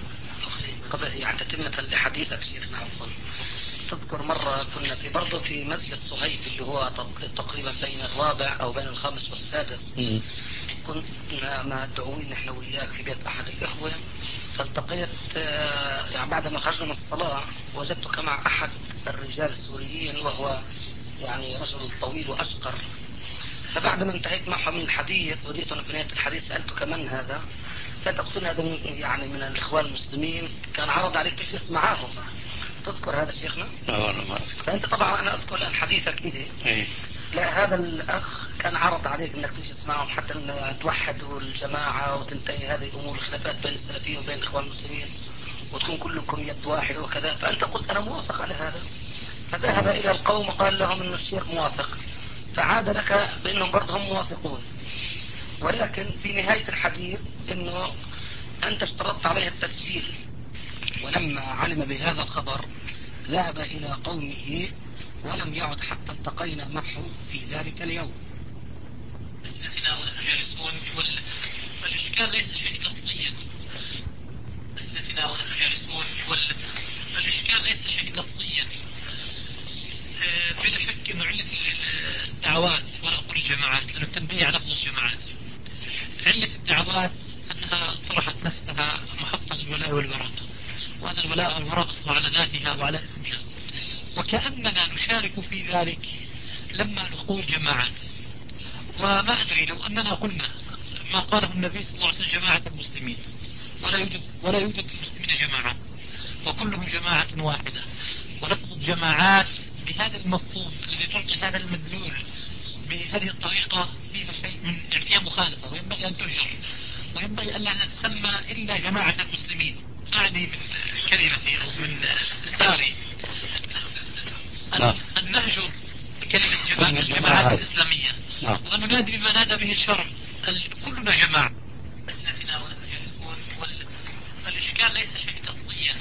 قبل يعني تتمة لحديثك شيخنا عفوا، تذكر مرة كنا في برضه في مسجد صهيب اللي هو تقريبا بين الرابع أو بين الخامس والسادس، م. كنا مدعوين نحن وياك في بيت أحد الإخوة، فالتقيت يعني بعد ما خرجنا من الصلاة وجدتك مع أحد الرجال السوريين وهو يعني رجل طويل وأشقر. فبعد ما انتهيت معه من الحديث وجئتنا في نهاية الحديث سألتك من هذا، فتقصد هذا من يعني من الإخوان المسلمين، كان عرض عليك تجلس معهم. تذكر هذا شيخنا؟ لا ما فأنت طبعا أنا أذكر الآن حديثك به. إيه؟ لا هذا الأخ كان عرض عليك أنك تجلس معهم حتى أن توحدوا الجماعة وتنتهي هذه الأمور الخلافات بين السلفيين وبين الإخوان المسلمين وتكون كلكم يد واحدة وكذا. فأنت قلت أنا موافق على هذا، فذهب إلى القوم وقال لهم أن الشيخ موافق، فعاد لك بأنهم برضه هم موافقون. ولكن في نهاية الحديث أنه أنت اشترطت عليه التسجيل، ولما علم بهذا الخبر ذهب إلى قومه ولم يعد حتى التقينا معه في ذلك اليوم. أسئلتنا جالسون والإشكال ليس شيء لفظيا. أسئلتنا جالسون والإشكال ليس شيء لفظيا. بلا شك أنه علة الدعوات ولا أقول الجماعات، لأنه التنبيه على لفظ الجماعات. علة الدعوات أنها طرحت نفسها محطة للولاء والبراء، وأن الولاء والبراء أصبح على ذاتها وعلى اسمها، وكأننا نشارك في ذلك لما نقول جماعات. وما أدري لو أننا قلنا ما قاله النبي صلى الله عليه وسلم جماعة المسلمين، ولا يوجد ولا يوجد المسلمين جماعات وكلهم جماعة واحدة، ولفظ الجماعات بهذا المفهوم الذي تعطي هذا المدلول بهذه الطريقة فيها شيء من يعني فيها مخالفة، وينبغي أن تهجر، وينبغي أن لا نتسمى إلا جماعة المسلمين. أعني من كلمتي أو من لساني أن نهجر كلمة الجماعات الإسلامية وأن ننادي بما نادى به الشرع، كلنا جماعة. فالإشكال ليس شيء لفظيا.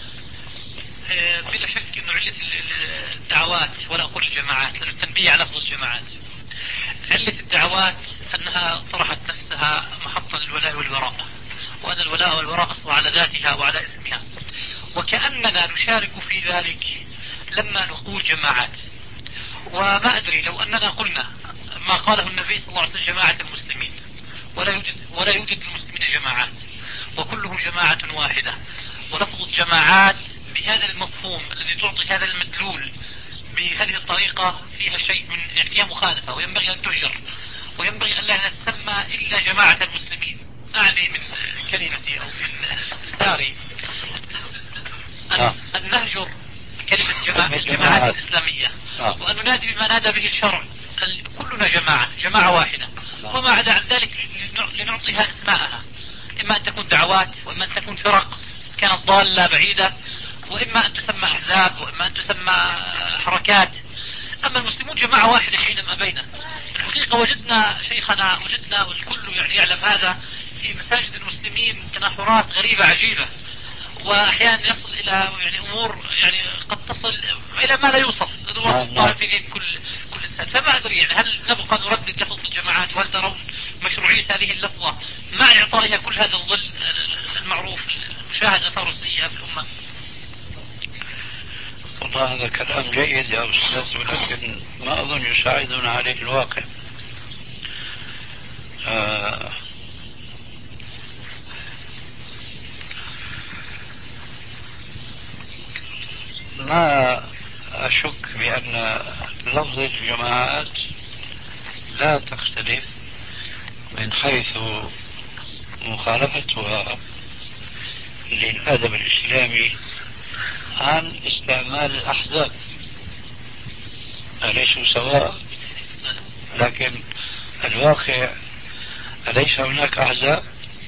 بلا شك أنه علة الدعوات ولا أقول الجماعات، لأنه التنبيه على لفظ الجماعات. علة الدعوات أنها طرحت نفسها محطة للولاء والبراء، وأن الولاء والبراء أصبح على ذاتها وعلى اسمها، وكأننا نشارك في ذلك لما نقول جماعات. وما أدري لو أننا قلنا ما قاله النبي صلى الله عليه وسلم جماعة المسلمين، ولا يوجد, ولا يوجد المسلمين جماعات وكلهم جماعة واحدة، ولفظ الجماعات بهذا المفهوم الذي تعطي هذا المدلول بهذه الطريقة فيها شيء من يعني فيها مخالفة، وينبغي أن تهجر، وينبغي أن لا نتسمى إلا جماعة المسلمين. أعني من كلمتي أو من استفساري أن, أن نهجر كلمة جماعة الجماعات الإسلامية، وأن ننادي بما نادى به الشرع كلنا جماعة جماعة واحدة، وما عدا عن ذلك لنعطيها اسماءها، إما أن تكون دعوات، وإما أن تكون فرق كانت ضالة بعيدة، وإما أن تسمى أحزاب، وإما أن تسمى حركات. أما المسلمون جماعة واحدة حينما بينا. الحقيقة وجدنا شيخنا وجدنا والكل يعني يعلم هذا في مساجد المسلمين تناحرات غريبة عجيبة، وأحيانا يصل إلى يعني أمور يعني قد تصل إلى ما لا يوصف الوصف في ذهن كل كل إنسان. فما أدري يعني هل نبقى نردد لفظ الجماعات، وهل ترون مشروعية هذه اللفظة مع إعطائها كل هذا الظل المعروف المشاهد أثاره السيئة في الأمة؟ والله هذا كلام جيد يا أستاذ، ولكن ما أظن يساعدنا عليه الواقع. آه ما أشك بأن لفظ الجماعات لا تختلف من حيث مخالفتها للأدب الإسلامي عن استعمال الأحزاب. أليسوا سواء؟ لكن الواقع أليس هناك أحزاب؟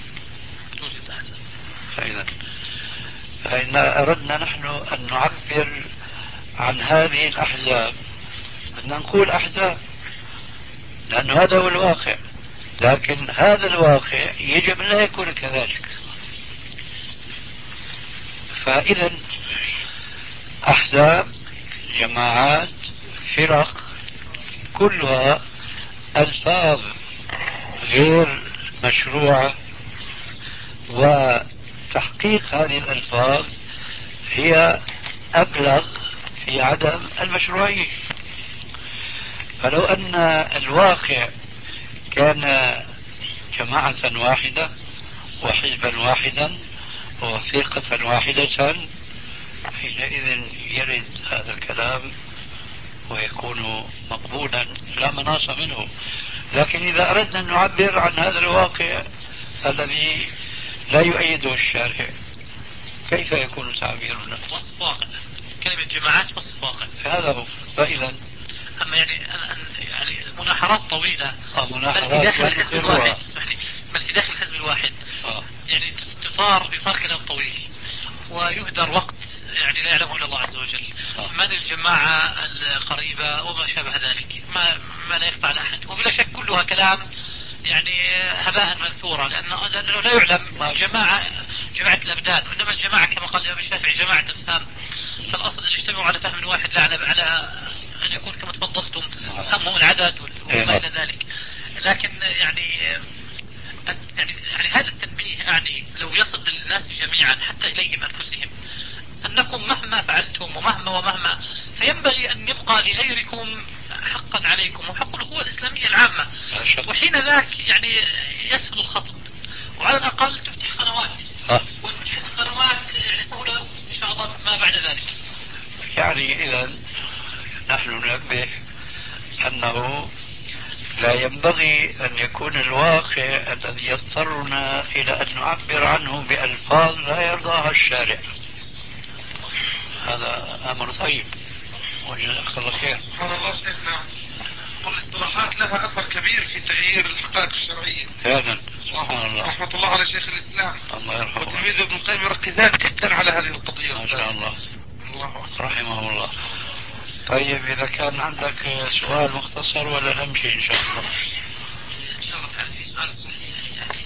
فإذا فإن أردنا نحن أن نعبر عن هذه الأحزاب بدنا نقول أحزاب، لأن هذا هو الواقع. لكن هذا الواقع يجب أن لا يكون كذلك. فإذا أحزاب، جماعات، فرق، كلها ألفاظ غير مشروعة، وتحقيق هذه الألفاظ هي أبلغ في عدم المشروعية. فلو أن الواقع كان جماعة واحدة وحزبا واحدا وفرقة واحدة، حينئذ يرد هذا الكلام ويكون مقبولا لا مناص منه. لكن إذا أردنا أن نعبر عن هذا الواقع الذي لا يؤيده الشارع، كيف يكون تعبيرنا؟ وصف واقع. كلمة جماعات وصف واقع، هذا هو. فإذا أما يعني يعني مناحرات طويلة بل في داخل الحزب الواحد، اسمح لي، بل في داخل الحزب الواحد آه. يعني تصار يصار كلام طويل ويهدر وقت يعني لا يعلمه إلا الله عز وجل. آه. من الجماعة القريبة وما شابه ذلك، ما ما لا يخفى على أحد، وبلا شك كلها كلام يعني هباء منثورا، لأنه, لأنه لا يعلم جماعة جماعة الأبدان، وإنما الجماعة كما قال الإمام الشافعي جماعة أفهام. فالأصل أن يجتمعوا على فهم واحد، لا على, على أن يكون كما تفضلتم همهم العدد وما إلى ذلك. لكن يعني يعني يعني هذا التنبيه يعني لو يصل للناس جميعا حتى إليهم أنفسهم، أنكم مهما فعلتم ومهما ومهما فينبغي أن يبقى لغيركم حقا عليكم وحق الأخوة الإسلامية العامة، وحين ذاك يعني يسهل الخطب، وعلى الأقل تفتح قنوات، وتفتح قنوات يعني سهولة إن شاء الله ما بعد ذلك. يعني إذا نحن ننبه أنه لا ينبغي أن يكون الواقع الذي يضطرنا إلى أن نعبر عنه بألفاظ لا يرضاها الشارع. هذا أمر طيب وجزاك الله خير. سبحان الله شيخنا، والاصطلاحات لها أثر كبير في تغيير الحقائق الشرعية فعلا. سبحان الله. رحمة الله على شيخ الإسلام الله يرحمه، وتلميذ ابن القيم يركزان جدا على هذه القضية. ما شاء الله. الله رحمه الله. طيب إذا كان عندك سؤال مختصر ولا نمشي إن شاء الله؟ إن شاء الله تعالى في سؤال صحيح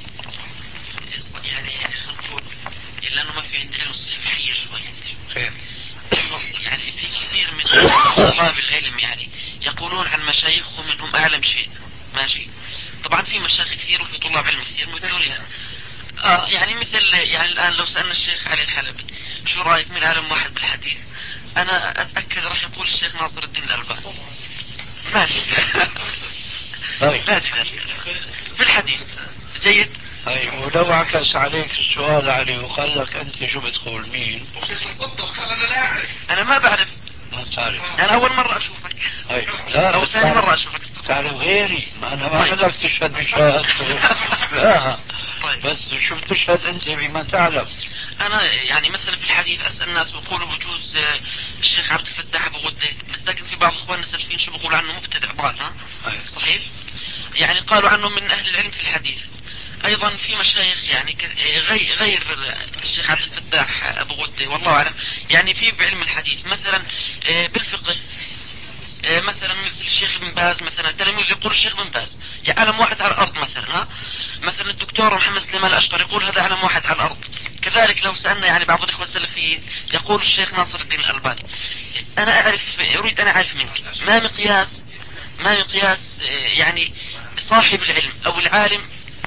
يعني يعني نقول لأنه ما في عندنا صحيح شوية. خير. يعني في كثير من طلاب العلم يعني يقولون عن مشايخهم منهم أعلم شيء، ماشي. طبعا في مشايخ كثير وفي طلاب علم كثير مثلوا لها. آه يعني مثل يعني الآن لو سألنا الشيخ علي الحلبي شو رأيك من عالم واحد بالحديث؟ أنا أتأكد راح يقول الشيخ ناصر الدين الألباني. ماشي. لا تفعل في الحديث جيد. طيب ولو عكس عليك السؤال علي وقال لك أنت شو بتقول مين؟ أنا لا أعرف. أنا ما بعرف. ما تعرف. أنا أول مرة أشوفك. طيب لا أو ثاني مرة أشوفك. تعرف غيري، ما أنا ما بدك تشهد بشهادته. لا طيب. بس شو بتشهد أنت بما تعلم؟ أنا يعني مثلا في الحديث أسأل الناس ويقولوا بجوز الشيخ عبد الفتاح أبو غدة، بس لكن في بعض إخواننا السلفيين شو بيقولوا عنه مبتدع ضال. ها أيه. صحيح. يعني قالوا عنه من أهل العلم في الحديث. أيضا في مشايخ يعني غير, غير الشيخ عبد الفتاح أبو غدة والله أعلم، يعني في بعلم الحديث مثلا بالفقه مثلا مثل الشيخ ابن باز مثلا، تلاميذ يقول الشيخ ابن باز يعني علم واحد على الأرض مثلا. ها مثلا الدكتور محمد سليمان الأشقر يقول هذا علم واحد على الأرض. كذلك لو سألنا يعني بعض الإخوة السلفيين يقول الشيخ ناصر الدين الألباني. أنا أعرف أريد أنا أعرف منك ما مقياس ما مقياس يعني صاحب العلم أو العالم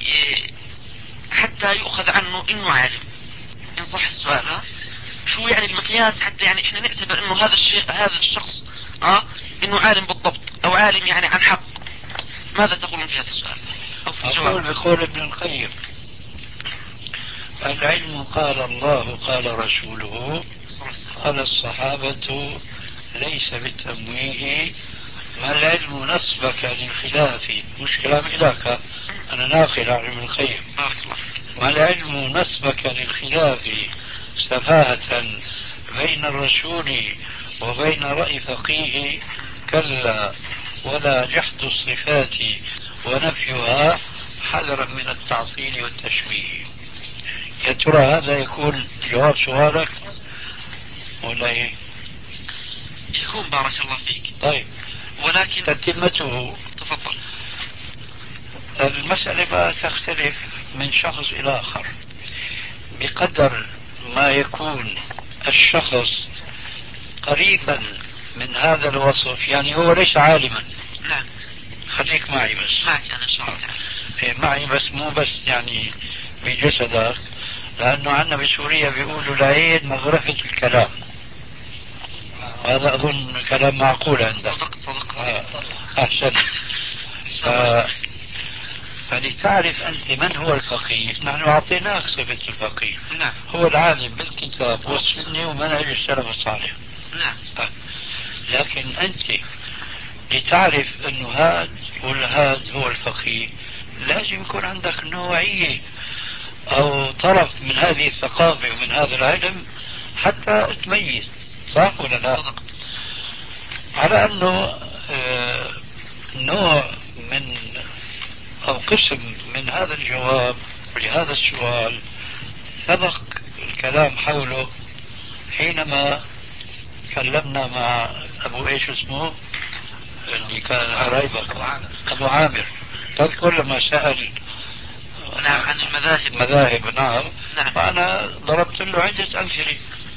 حتى يؤخذ عنه إنه عالم، إن صح السؤال. ها شو يعني المقياس حتى يعني إحنا نعتبر إنه هذا الشيء هذا الشخص اه إنه عالم بالضبط أو عالم يعني عن حق؟ ماذا تقولون في هذا السؤال أو في الجواب؟ أقول بقول ابن القيم العلم قال الله قال رسوله قال الصحابة ليس بالتمويه، ما العلم نسبك للخلاف، مش كلام إلهك أنا ناقل عن ابن القيم. ما العلم نسبك للخلاف سفاهة بين الرسول وبين رأي فقيه، كلا ولا جحد الصفات ونفيها حذرا من التعطيل والتشبيه. يا ترى هذا يكون جواب سؤالك ولا ايه؟ يكون بارك الله فيك. طيب ولكن تتمته تفضل. المسألة ما تختلف من شخص إلى آخر بقدر ما يكون الشخص قريبا من هذا الوصف، يعني هو ليس عالما. نعم خليك معي بس. معك أنا إن شاء الله تعالى. إيه معي بس مو بس يعني بجسدك، لأنه عندنا بسوريا بيقولوا العين مغرفة الكلام، هذا أظن كلام معقول عندك. صدق صدق. آه. أحسن. آه. فلتعرف أنت من هو الفقيه، نحن أعطيناك صفة الفقيه. نعم. هو العالم بالكتاب والسنة ومنهج السلف الصالح. نعم. آه. لكن أنت لتعرف أنه هذا والهذا هو الفقيه لازم يكون عندك نوعية أو طرف من هذه الثقافة ومن هذا العلم حتى تميز، صح ولا لا؟ صدق. على أنه آه نوع من أو قسم من هذا الجواب لهذا السؤال سبق الكلام حوله حينما تكلمنا مع أبو إيش اسمه اللي كان قريبك أبو عامر. تذكر لما سأل نعم عن المذاهب. مذاهب. نعم. نعم. فأنا ضربت له عدة أمثلة.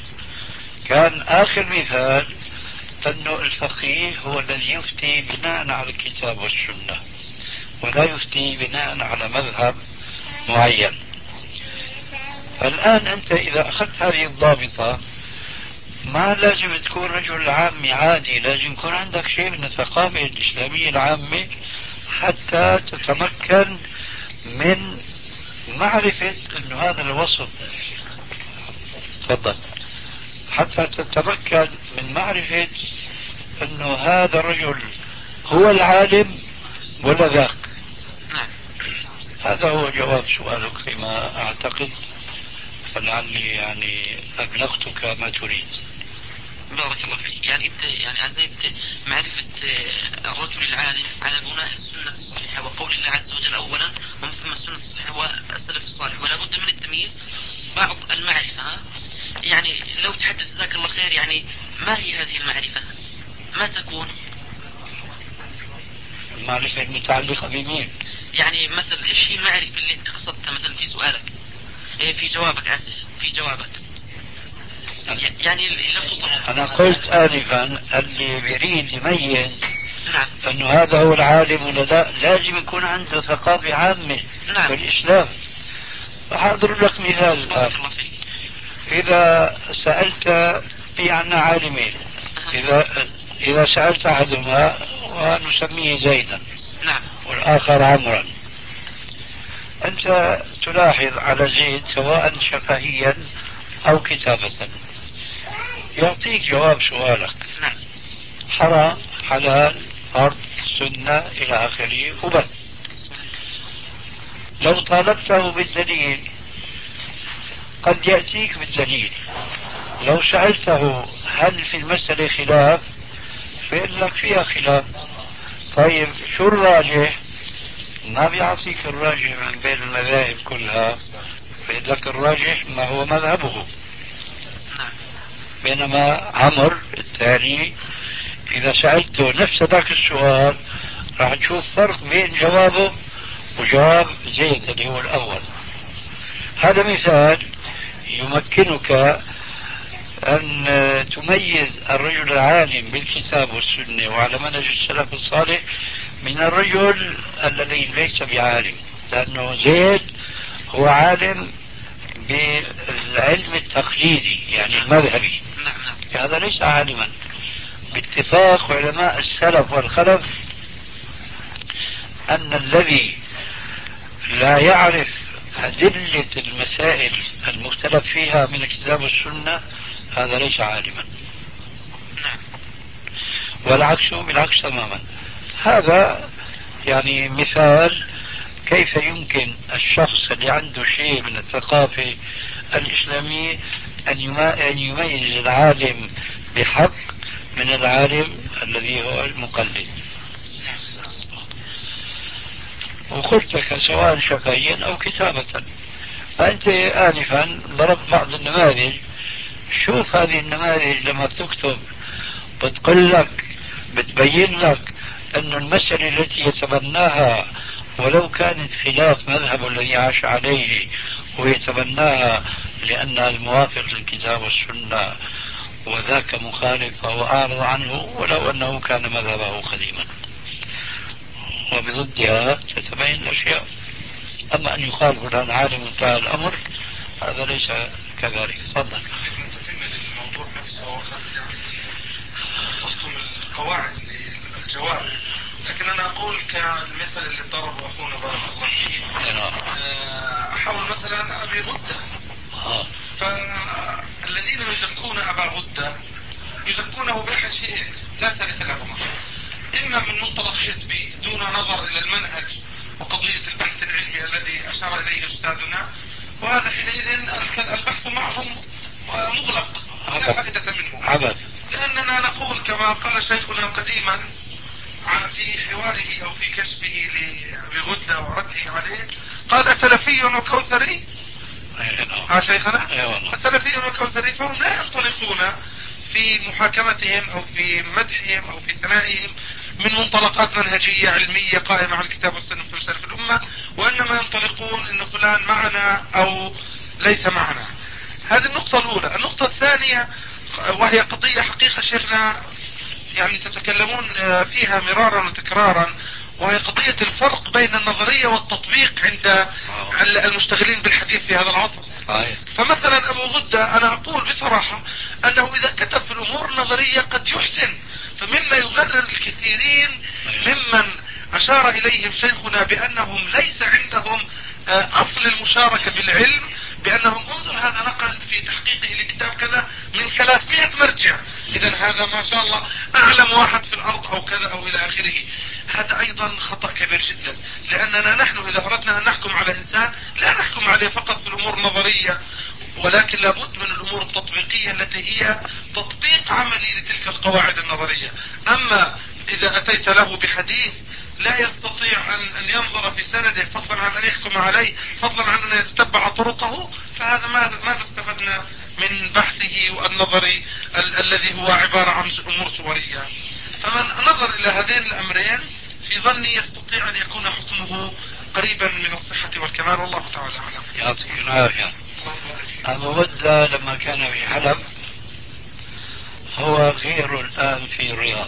كان آخر مثال أنه الفقيه هو الذي يفتي بناء على الكتاب والسنة ولا يفتي بناء على مذهب معين. فالآن أنت إذا أخذت هذه الضابطة ما لازم تكون رجل عامي عادي، لازم يكون عندك شيء من الثقافة الإسلامية العامة حتى تتمكن من معرفة أن هذا الوصف. تفضل. حتى تتمكن من معرفة أنه هذا الرجل هو العالم ولا ذاك. نعم. هذا هو جواب سؤالك فيما أعتقد، فلعلي يعني أبلغتك ما تريد. بارك الله فيك. يعني انت يعني عزيت معرفة الرجل العالم على بناء السنة الصحيحة وقول الله عز وجل اولا ومن ثم السنة الصحيحة والسلف الصالح، ولا بد من التمييز بعض المعرفة. يعني لو تحدث ذاك الله خير يعني ما هي هذه المعرفة؟ ما تكون المعرفة المتعلقة بمين؟ يعني مثل ايش هي المعرفة اللي انت قصدتها مثلا في سؤالك في جوابك اسف في جوابك يعني لم تطلق. أنا قلت آنفا اللي بيريد يميز نعم. أنه هذا هو العالم ولا لا لازم يكون عنده ثقافة عامة. نعم. بالإسلام. فحاضر لك مثال الآن. إذا سألت في عنا عالمين، إذا إذا سألت أحدهما ونسميه زيدا نعم والآخر عمرا، أنت تلاحظ على زيد سواء شفهيا أو كتابة يعطيك جواب سؤالك، نعم حرام حلال فرض سنة إلى آخره وبس. لو طالبته بالدليل قد يأتيك بالدليل، لو سألته هل في المسألة خلاف فيقول لك فيها خلاف. طيب شو الراجح؟ ما بيعطيك الراجح من بين المذاهب كلها، بيقول لك الراجح ما هو مذهبه. بينما عمر الثاني إذا سألته نفس ذاك السؤال راح تشوف فرق بين جوابه وجواب زيد اللي هو الأول. هذا مثال يمكنك أن تميز الرجل العالم بالكتاب والسنة وعلى منهج السلف الصالح من الرجل الذي ليس بعالم، لأنه زيد هو عالم بالعلم التقليدي يعني المذهبي، هذا ليس عالما. باتفاق علماء السلف والخلف أن الذي لا يعرف أدلة المسائل المختلف فيها من الكتاب والسنة هذا ليس عالما، والعكس بالعكس تماما. هذا يعني مثال كيف يمكن الشخص اللي عنده شيء من الثقافة الإسلامية أن يميز العالم بحق من العالم الذي هو المقلد. وقلت لك سواء شفهيا أو كتابة. فأنت آنفا ضربت بعض النماذج، شوف هذه النماذج لما بتكتب بتقول لك بتبين لك أن المسألة التي يتبناها ولو كانت خلاف مذهب الذي عاش عليه ويتبناها لأنها الموافق للكتاب والسنة وذاك مخالف فهو أعرض عنه ولو أنه كان مذهبه قديما، وبضدها تتبين الأشياء. أما أن يقال فلان عالم انتهى الأمر هذا ليس كذلك. تفضل. الموضوع نفسه تحكم القواعد للجواب، لكن أنا أقول كالمثل اللي ضربه أخونا بارك الله فيه، أحاول مثلا أبي غدة، فالذين يزكون أبا غدة يزكونه بأحد شيء لا ثالث لهما، إما من منطلق حزبي دون نظر إلى المنهج وقضية البحث العلمي الذي أشار إليه أستاذنا، وهذا حينئذ البحث معهم مغلق لا فائدة منه عبد. لأننا نقول كما قال شيخنا قديما في حواره أو في كشفه لأبي غدة ورده عليه، قال سلفي وكوثري. ها شيخنا سلفي وكوثري، فهم لا ينطلقون في محاكمتهم أو في مدحهم أو في ثنائهم من منطلقات منهجية علمية قائمة على الكتاب والسنة في سلف الأمة، وإنما ينطلقون إن فلان معنا أو ليس معنا. هذه النقطة الأولى. النقطة الثانية وهي قضية حقيقة شيخنا يعني تتكلمون فيها مرارا وتكرارا، وهي قضية الفرق بين النظرية والتطبيق عند المشتغلين بالحديث في هذا العصر. فمثلا أبو غدة أنا أقول بصراحة أنه إذا كتب في الأمور النظرية قد يحسن، فمما يغرر الكثيرين ممن أشار إليهم شيخنا بأنهم ليس عندهم أصل المشاركة بالعلم، بأنهم انظر هذا نقل في تحقيقه لكتاب كذا من ثلاثمائة مرجع، إذا هذا ما شاء الله أعلم واحد في الأرض أو كذا أو إلى آخره. هذا أيضا خطأ كبير جدا، لأننا نحن إذا أردنا أن نحكم على إنسان لا نحكم عليه فقط في الأمور النظرية، ولكن لابد من الأمور التطبيقية التي هي تطبيق عملي لتلك القواعد النظرية. أما إذا أتيت له بحديث لا يستطيع أن, أن ينظر في سنده فضلا عن أن يحكم عليه، فضلا عن أن يتبع طرقه، فهذا ماذا استفدنا من بحثه والنظري ال الذي هو عبارة عن أمور صورية. فمن نظر إلى هذين الأمرين في ظني يستطيع أن يكون حكمه قريبا من الصحة والكمال، والله تعالى أعلم. يعطيك العافية. أبو غدة لما كان في حلب هو غير الآن في الرياض.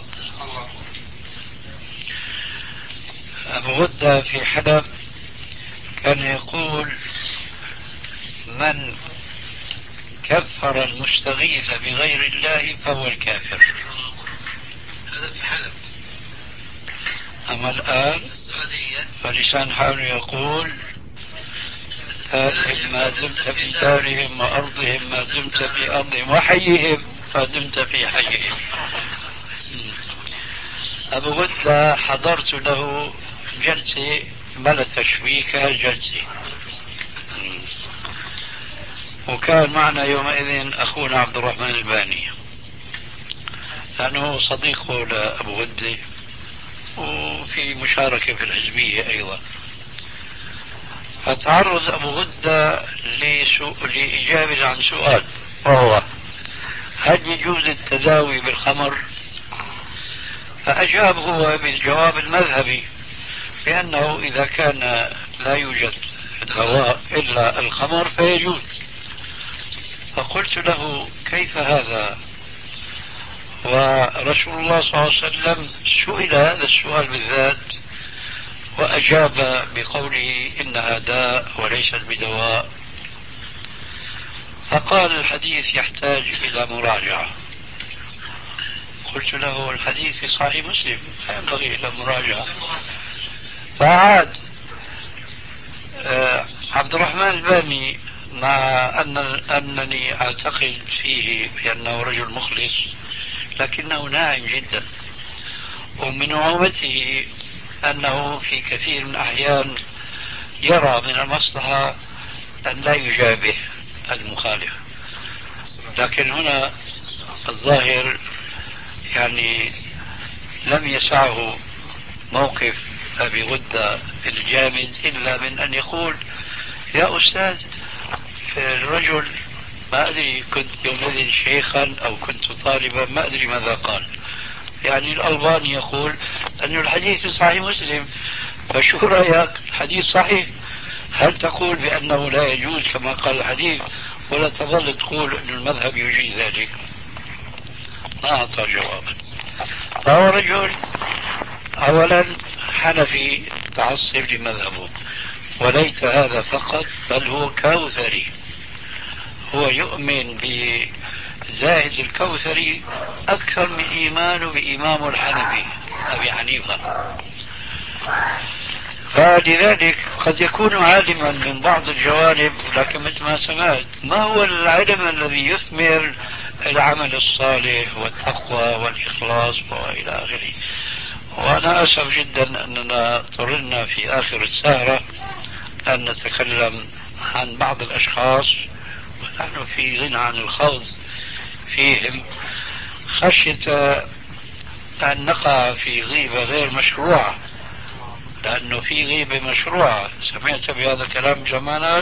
أبو غدة في حلب كان يقول من كفر المستغيث بغير الله فهو الكافر. هذا في حلب. أما الآن فلسان حاله يقول دارهم ما دمت في دارهم وأرضهم ما دمت في أرضهم وحيهم ما دمت في حيهم. أبو غدة حضرت له جلسة بلا تشويك هالجلسة، وكان معنا يومئذ أخونا عبد الرحمن الباني لأنه صديقه لأبو غدة وفي مشاركة في الحزبية أيضا. فتعرض أبو غدة لإجابة عن سؤال، وهو هل يجوز التداوي بالخمر؟ فأجاب هو بالجواب المذهبي بأنه إذا كان لا يوجد دواء إلا الخمر فيجوز. فقلت له كيف هذا ورسول الله صلى الله عليه وسلم سئل هذا السؤال بالذات وأجاب بقوله إنها داء وليست بدواء؟ فقال الحديث يحتاج إلى مراجعة. قلت له الحديث في صحيح مسلم لا ينبغي إلى مراجعة. فعاد آه عبد الرحمن الباني مع أن أنني أعتقد فيه بأنه رجل مخلص لكنه ناعم جدا، ومن نعومته أنه في كثير من الأحيان يرى من المصلحة أن لا يجابه المخالف، لكن هنا الظاهر يعني لم يسعه موقف أبي غدة الجامد إلا من أن يقول يا أستاذ الرجل ما أدري كنت يومئذ شيخا أو كنت طالبا ما أدري ماذا قال، يعني الألباني يقول أن الحديث صحيح مسلم، فشو رأيك؟ الحديث صحيح، هل تقول بأنه لا يجوز كما قال الحديث ولا تظل تقول أن المذهب يجيز ذلك؟ ما أعطى جوابا. فهو رجل أولا حنفي تعصب لمذهبه، وليس هذا فقط بل هو كوثري، هو يؤمن بزاهد الكوثري أكثر من إيمانه بإمامه الحنفي أبي حنيفة. فلذلك قد يكون عالما من بعض الجوانب، لكن مثل ما سمعت ما هو العلم الذي يثمر العمل الصالح والتقوى والإخلاص وإلى آخره. وأنا أسف جدا أننا اضطررنا في آخر السهرة أن نتكلم عن بعض الأشخاص ونحن في غنى عن الخوض فيهم خشية أن نقع في غيبة غير مشروعة، لأنه في غيبة مشروعة. سمعت بهذا الكلام زمانك؟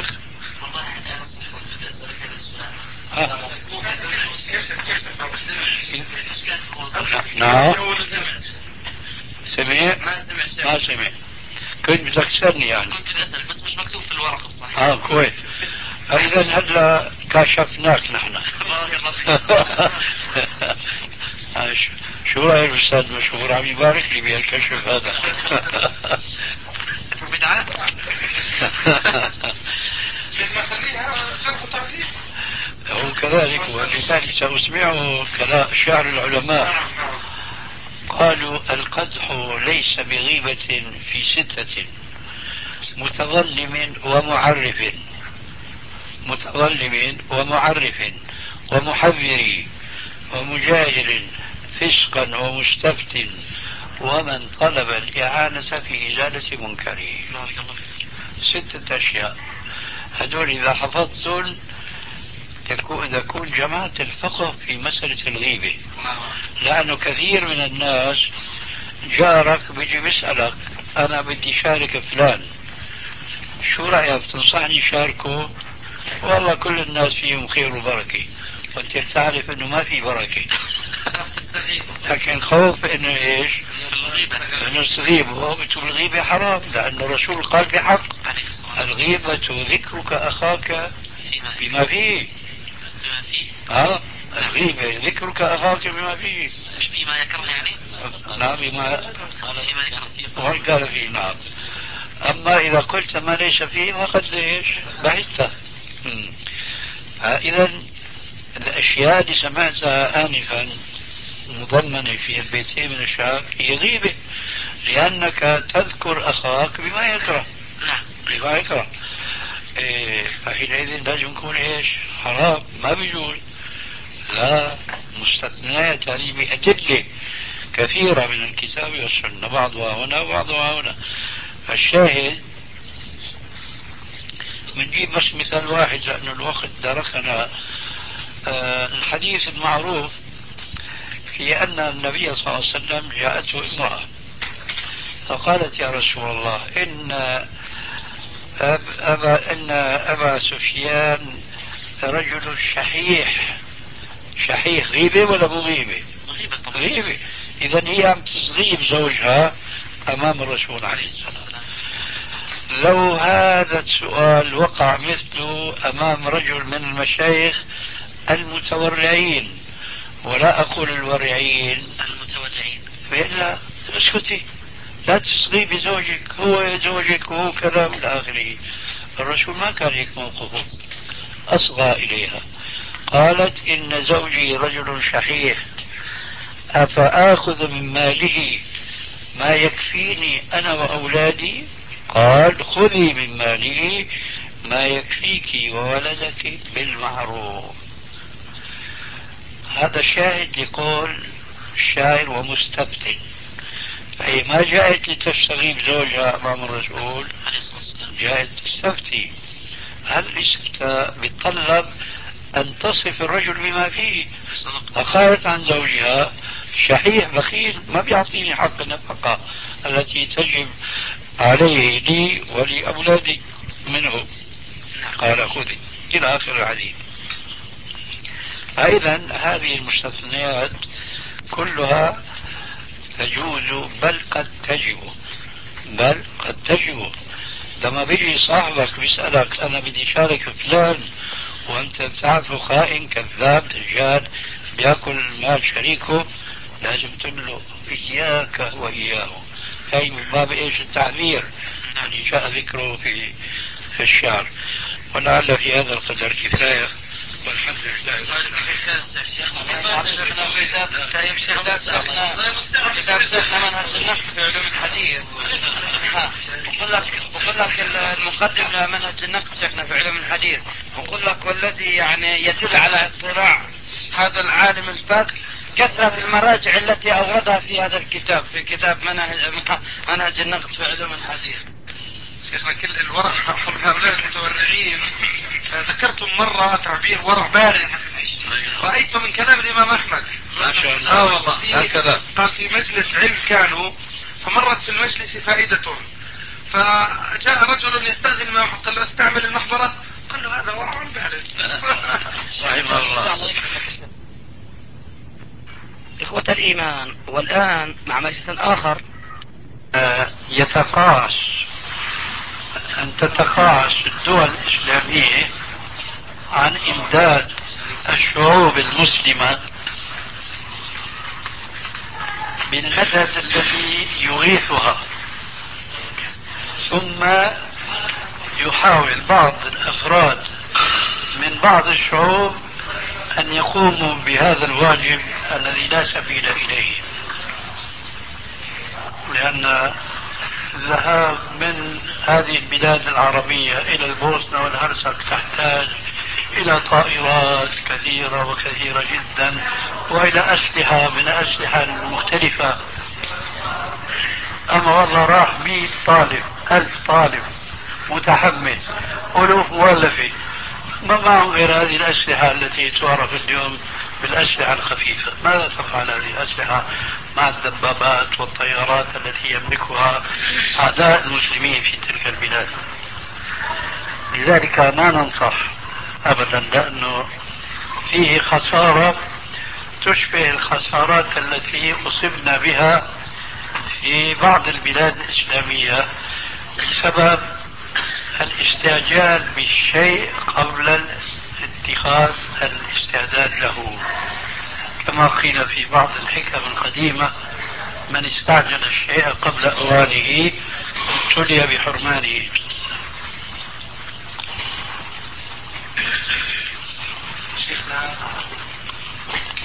نعم سمع؟ ما سمع. كنت بدك تسألني يعني؟ كنت بدي أسأل بس مش مكتوب في الورق الصحيح. اه كويس. فإذا هلا كاشفناك نحن. شو رأي الأستاذ مشهور عم يبارك لي بهالكشف هذا؟ بدعة؟ هو كذلك، ولذلك سأسمعه كلام شعر العلماء قالوا القدح ليس بغيبة في ستة متظلم ومعرف متظلم ومعرف ومحذر ومجاهر فسقا ومستفت ومن طلب الإعانة في إزالة منكره. ستة أشياء هذول إذا حفظتم تكون جماعة الفقه في مسألة الغيبة، لأنه كثير من الناس جارك بيجي بيسألك أنا بدي شارك فلان شو رأيك تنصحني شاركه؟ والله كل الناس فيهم خير وبركة، وانت تعرف انه ما في بركة لكن خوف انه ايش؟ انه تغيب. وهو بتقول الغيبة حرام لأن الرسول قال بحق الغيبة ذكرك أخاك بما فيه. ها الغيبة ذكرك أخاك بما فيه، مش بما يكره يعني؟ نعم بما قال فيه. نعم. أما إذا قلت ما ليس فيه ما قد ليش بحثته. إذا الأشياء اللي سمعتها آنفا مضمنة في البيتين من الشعر هي غيبة، لأنك تذكر أخاك بما يكره. نعم. بما يكره. إيه، فحينئذ لازم يكون إيش؟ حرام، ما بيجوز. لا، مستثنات هذه بأدلة كثيرة من الكتاب والسنة، بعضها هنا وبعضها هنا. فالشاهد بنجيب بس مثال واحد لأن الوقت دركنا. آه الحديث المعروف في أن النبي صلى الله عليه وسلم جاءته امرأة فقالت يا رسول الله إن أب أبا, إن أبا سفيان رجل شحيح. شحيح غيبة ولا مو غيبة؟ غيبة طبعا. غيبة. إذا هي عم تغيب زوجها أمام الرسول عليه الصلاة والسلام. لو هذا السؤال وقع مثله أمام رجل من المشايخ المتورعين، ولا أقول الورعين، المتورعين، فإلا اسكتي، لا تصغي بزوجك، هو زوجك وهو كذا من آخره. الرسول ما كان هيك موقفه، أصغى إليها. قالت إن زوجي رجل شحيح أفآخذ من ماله ما يكفيني أنا وأولادي؟ قال خذي من ماله ما يكفيك وولدك بالمعروف. هذا شاهد لقول الشاعر ومستفتي. فهي ما جاءت لتستغيب زوجها أمام الرسول، جاءت تستفتي. هل الاستفتاء بيتطلب أن تصف الرجل بما فيه؟ فقالت عن زوجها شحيح بخيل ما بيعطيني حق النفقة التي تجب عليه لي ولأولادي منه. قال خذي إلى آخر الحديث. فإذا هذه المستثنيات كلها تجوز بل قد تجب، بل قد تجب. لما بيجي صاحبك بيسألك أنا بدي شارك فلان وأنت بتعرفه خائن كذاب دجال بياكل مال شريكه، لازم تقول له إياك وإياه. هي من باب إيش؟ التعبير يعني جاء ذكره في في الشعر. ولعل في هذا القدر كفاية، والحمد لله. كتاب شيخنا منهج النقد في علوم الحديث. وقل لك وقل لك المقدم لمنهج النقد شيخنا في علوم الحديث، وقل لك والذي يعني يدل على اطلاع هذا العالم الفاذ كثرة المراجع التي أوردها في هذا الكتاب، في كتاب منهج منهج النقد في علوم الحديث. شيخنا كل الورع حق هؤلاء المتورعين ذكرتم مرة تعبير ورع بارد رأيته من كلام الإمام أحمد ما شاء الله. آه والله هكذا قال في مجلس علم كانوا، فمرت في المجلس فائدة، فجاء رجل يستأذن الإمام قال له استعمل المحبرة، قال له هذا ورع بارد. صحيح الله. إخوة الإيمان، والآن مع مجلس آخر يتقاعس أن تتقاعس الدول الإسلامية عن إمداد الشعوب المسلمة بالمدد الذي يغيثها، ثم يحاول بعض الأفراد من بعض الشعوب أن يقوموا بهذا الواجب الذي لا سبيل إليه، لأن الذهاب من هذه البلاد العربية إلى البوسنة والهرسك تحتاج إلى طائرات كثيرة وكثيرة جدا، وإلى أسلحة من الأسلحة المختلفة. أما والله راح مئة طالب، ألف طالب متحمس، ألوف مؤلفة، ما معهم غير هذه الأسلحة التي تعرف اليوم بالأسلحة الخفيفة. ماذا تفعل هذه الأسلحة مع الدبابات والطيارات التي يملكها أعداء المسلمين في تلك البلاد؟ لذلك ما ننصح أبدا، لأنه فيه خسارة تشبه الخسارات التي أصبنا بها في بعض البلاد الإسلامية بسبب الاستعجال بالشيء قبل اتخاذ الاستعداد له، كما قيل في بعض الحكم القديمة: من استعجل الشيء قبل أوانه ابتلي بحرمانه. شيخنا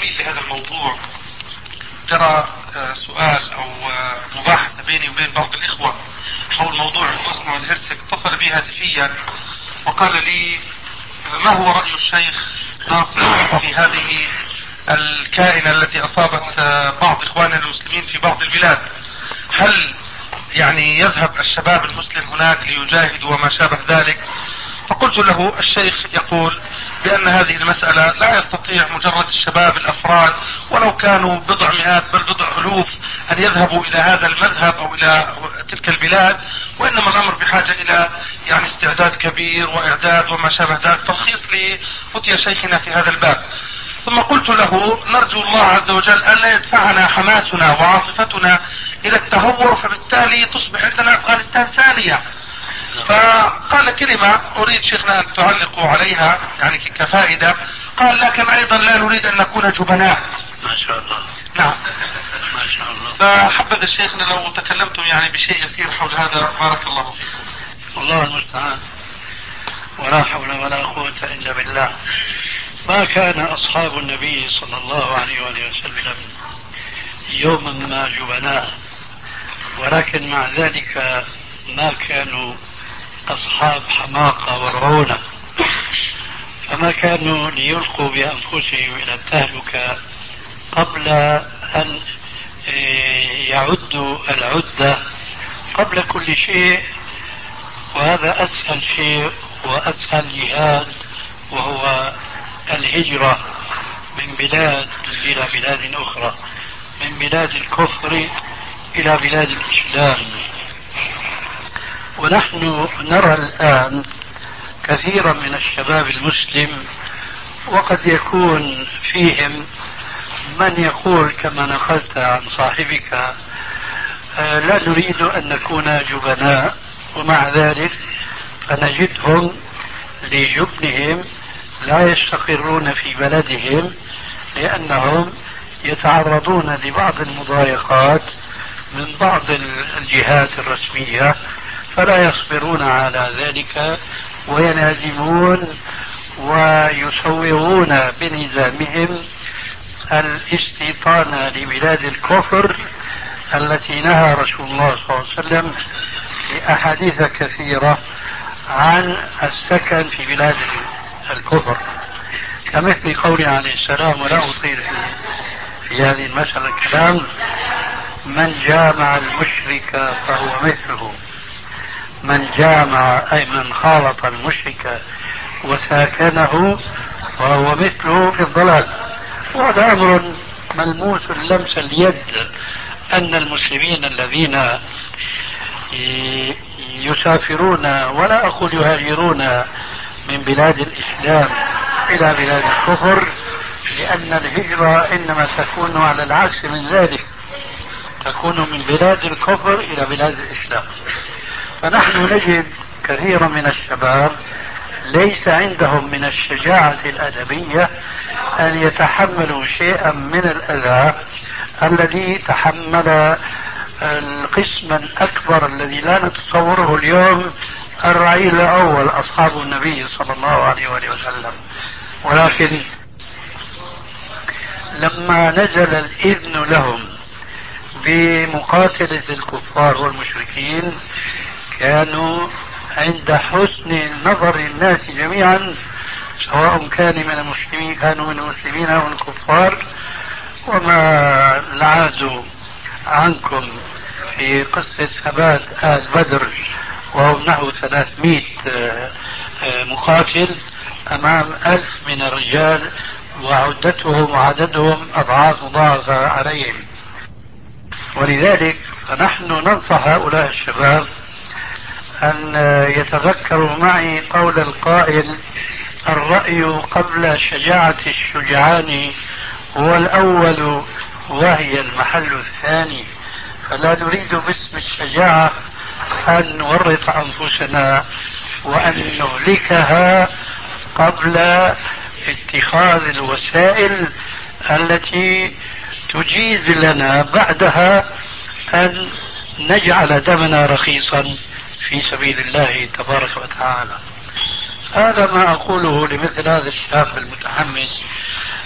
تكميل لهذا الموضوع، جرى سؤال أو مباحثة بيني وبين بعض الإخوة حول موضوع البوسنة والهرسك. اتصل بي هاتفيا وقال لي ما هو رأي الشيخ ناصر في هذه الكائنة التي أصابت بعض إخواننا المسلمين في بعض البلاد؟ هل يعني يذهب الشباب المسلم هناك ليجاهدوا وما شابه ذلك؟ فقلت له الشيخ يقول بأن هذه المسألة لا يستطيع مجرد الشباب الأفراد ولو كانوا بضع مئات بل بضع ألوف أن يذهبوا إلى هذا المذهب أو إلى تلك البلاد، وإنما الأمر بحاجة إلى يعني استعداد كبير وإعداد وما شابه ذلك. تلخيص لفتية شيخنا في هذا الباب. ثم قلت له نرجو الله عز وجل أن لا يدفعنا حماسنا وعاطفتنا إلى التهور، فبالتالي تصبح عندنا أفغانستان ثانية. فقال كلمة أريد شيخنا أن تعلقوا عليها يعني كفائدة، قال لكن أيضا لا نريد أن نكون جبناء. ما شاء الله. نعم ما شاء الله. فحبذا شيخنا لو تكلمتم يعني بشيء يسير حول هذا، بارك الله فيكم. الله المستعان، ولا حول ولا قوة إلا بالله. ما كان أصحاب النبي صلى الله عليه وآله وسلم يوما ما جبناء، ولكن مع ذلك ما كانوا أصحاب حماقة ورعونة، فما كانوا ليلقوا بأنفسهم إلى التهلكة قبل أن يعدوا العدة قبل كل شيء. وهذا أسهل شيء وأسهل جهاد، وهو الهجرة من بلاد إلى بلاد أخرى، من بلاد الكفر إلى بلاد الإسلام. ونحن نرى الآن كثيرا من الشباب المسلم، وقد يكون فيهم من يقول كما نقلت عن صاحبك لا نريد أن نكون جبناء، ومع ذلك فنجدهم لجبنهم لا يستقرون في بلدهم، لأنهم يتعرضون لبعض المضايقات من بعض الجهات الرسمية، فلا يصبرون على ذلك وينهزمون ويسوغون بنظامهم الاستيطان لبلاد الكفر التي نهى رسول الله صلى الله عليه وسلم في أحاديث كثيرة عن السكن في بلاد الكفر، كمثل قوله عليه السلام، ولا أطيل في, في هذه المسألة الكلام: من جامع المشرك فهو مثله، من جامع أي من خالط المشرك وساكنه فهو مثله في الضلال. وهذا أمر ملموس لمس اليد، أن المسلمين الذين يسافرون ولا أقول يهاجرون من بلاد الإسلام إلى بلاد الكفر، لأن الهجرة إنما تكون على العكس من ذلك، تكون من بلاد الكفر إلى بلاد الإسلام. فنحن نجد كثيرا من الشباب ليس عندهم من الشجاعة الأدبية أن يتحملوا شيئا من الأذى الذي تحمل القسم الأكبر الذي لا نتصوره اليوم، الرعيل الأول أصحاب النبي صلى الله عليه وآله وسلم. ولكن لما نزل الإذن لهم بمقاتلة الكفار والمشركين كانوا عند حسن نظر الناس جميعا، سواء كان من المسلمين كانوا من المسلمين أو من الكفار. وما العاد عنكم في قصة ثبات آل بدر وهم نحو ثلاثمائة مقاتل أمام ألف من الرجال، وعدتهم وعددهم أضعاف مضاعفة عليهم. ولذلك فنحن ننصح هؤلاء الشباب أن يتذكروا معي قول القائل: الرأي قبل شجاعة الشجعان هو الأول وهي المحل الثاني. فلا نريد باسم الشجاعة أن نورط أنفسنا وأن نهلكها قبل اتخاذ الوسائل التي تجيز لنا بعدها أن نجعل دمنا رخيصا في سبيل الله تبارك وتعالى. هذا ما أقوله لمثل هذا الشاب المتحمس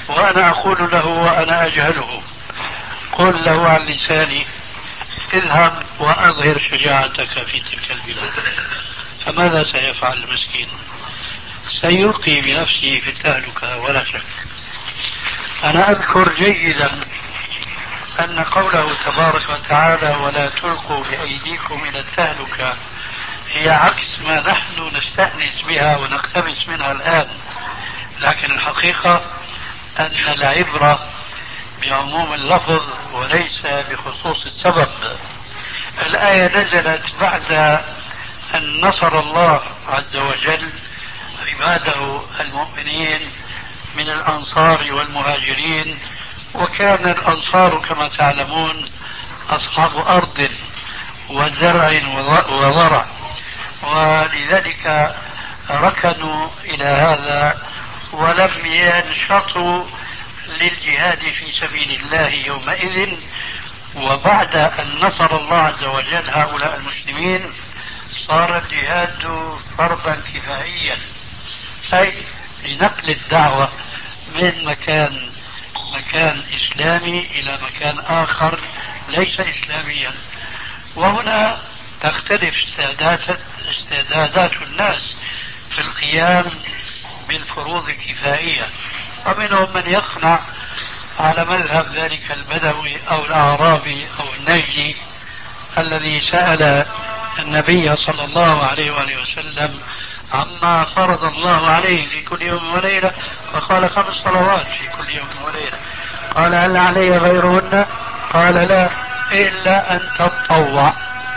وأنا أقول له وأنا أجهله: قل له عن لساني اذهب وأظهر شجاعتك في تلك البلاد. فماذا سيفعل المسكين؟ سيلقي بنفسه في التهلكة ولا شك. أنا أذكر جيدا أن قوله تبارك وتعالى: ولا تلقوا بأيديكم إلى التهلكة، هي عكس ما نحن نستأنس بها ونقتبس منها الآن. لكن الحقيقة أن العبرة بعموم اللفظ وليس بخصوص السبب. الآية نزلت بعد أن نصر الله عز وجل عباده المؤمنين من الأنصار والمهاجرين، وكان الأنصار كما تعلمون أصحاب أرض وزرع وضرع، ولذلك ركنوا إلى هذا ولم ينشطوا للجهاد في سبيل الله يومئذ. وبعد أن نصر الله عز وجل هؤلاء المسلمين صار الجهاد فرضا كفائيا، أي لنقل الدعوة من مكان مكان إسلامي إلى مكان آخر ليس إسلاميا. وهنا تختلف استعدادات استعدادات الناس في القيام بالفروض الكفائية، ومنهم من يقنع على مذهب ذلك البدوي أو الأعرابي أو النجدي الذي سأل النبي صلى الله عليه وآله وسلم عما فرض الله عليه في كل يوم وليلة، فقال: خمس صلوات في كل يوم وليلة. قال: هل علي غيرهن؟ قال: لا، إلا أن تتطوع.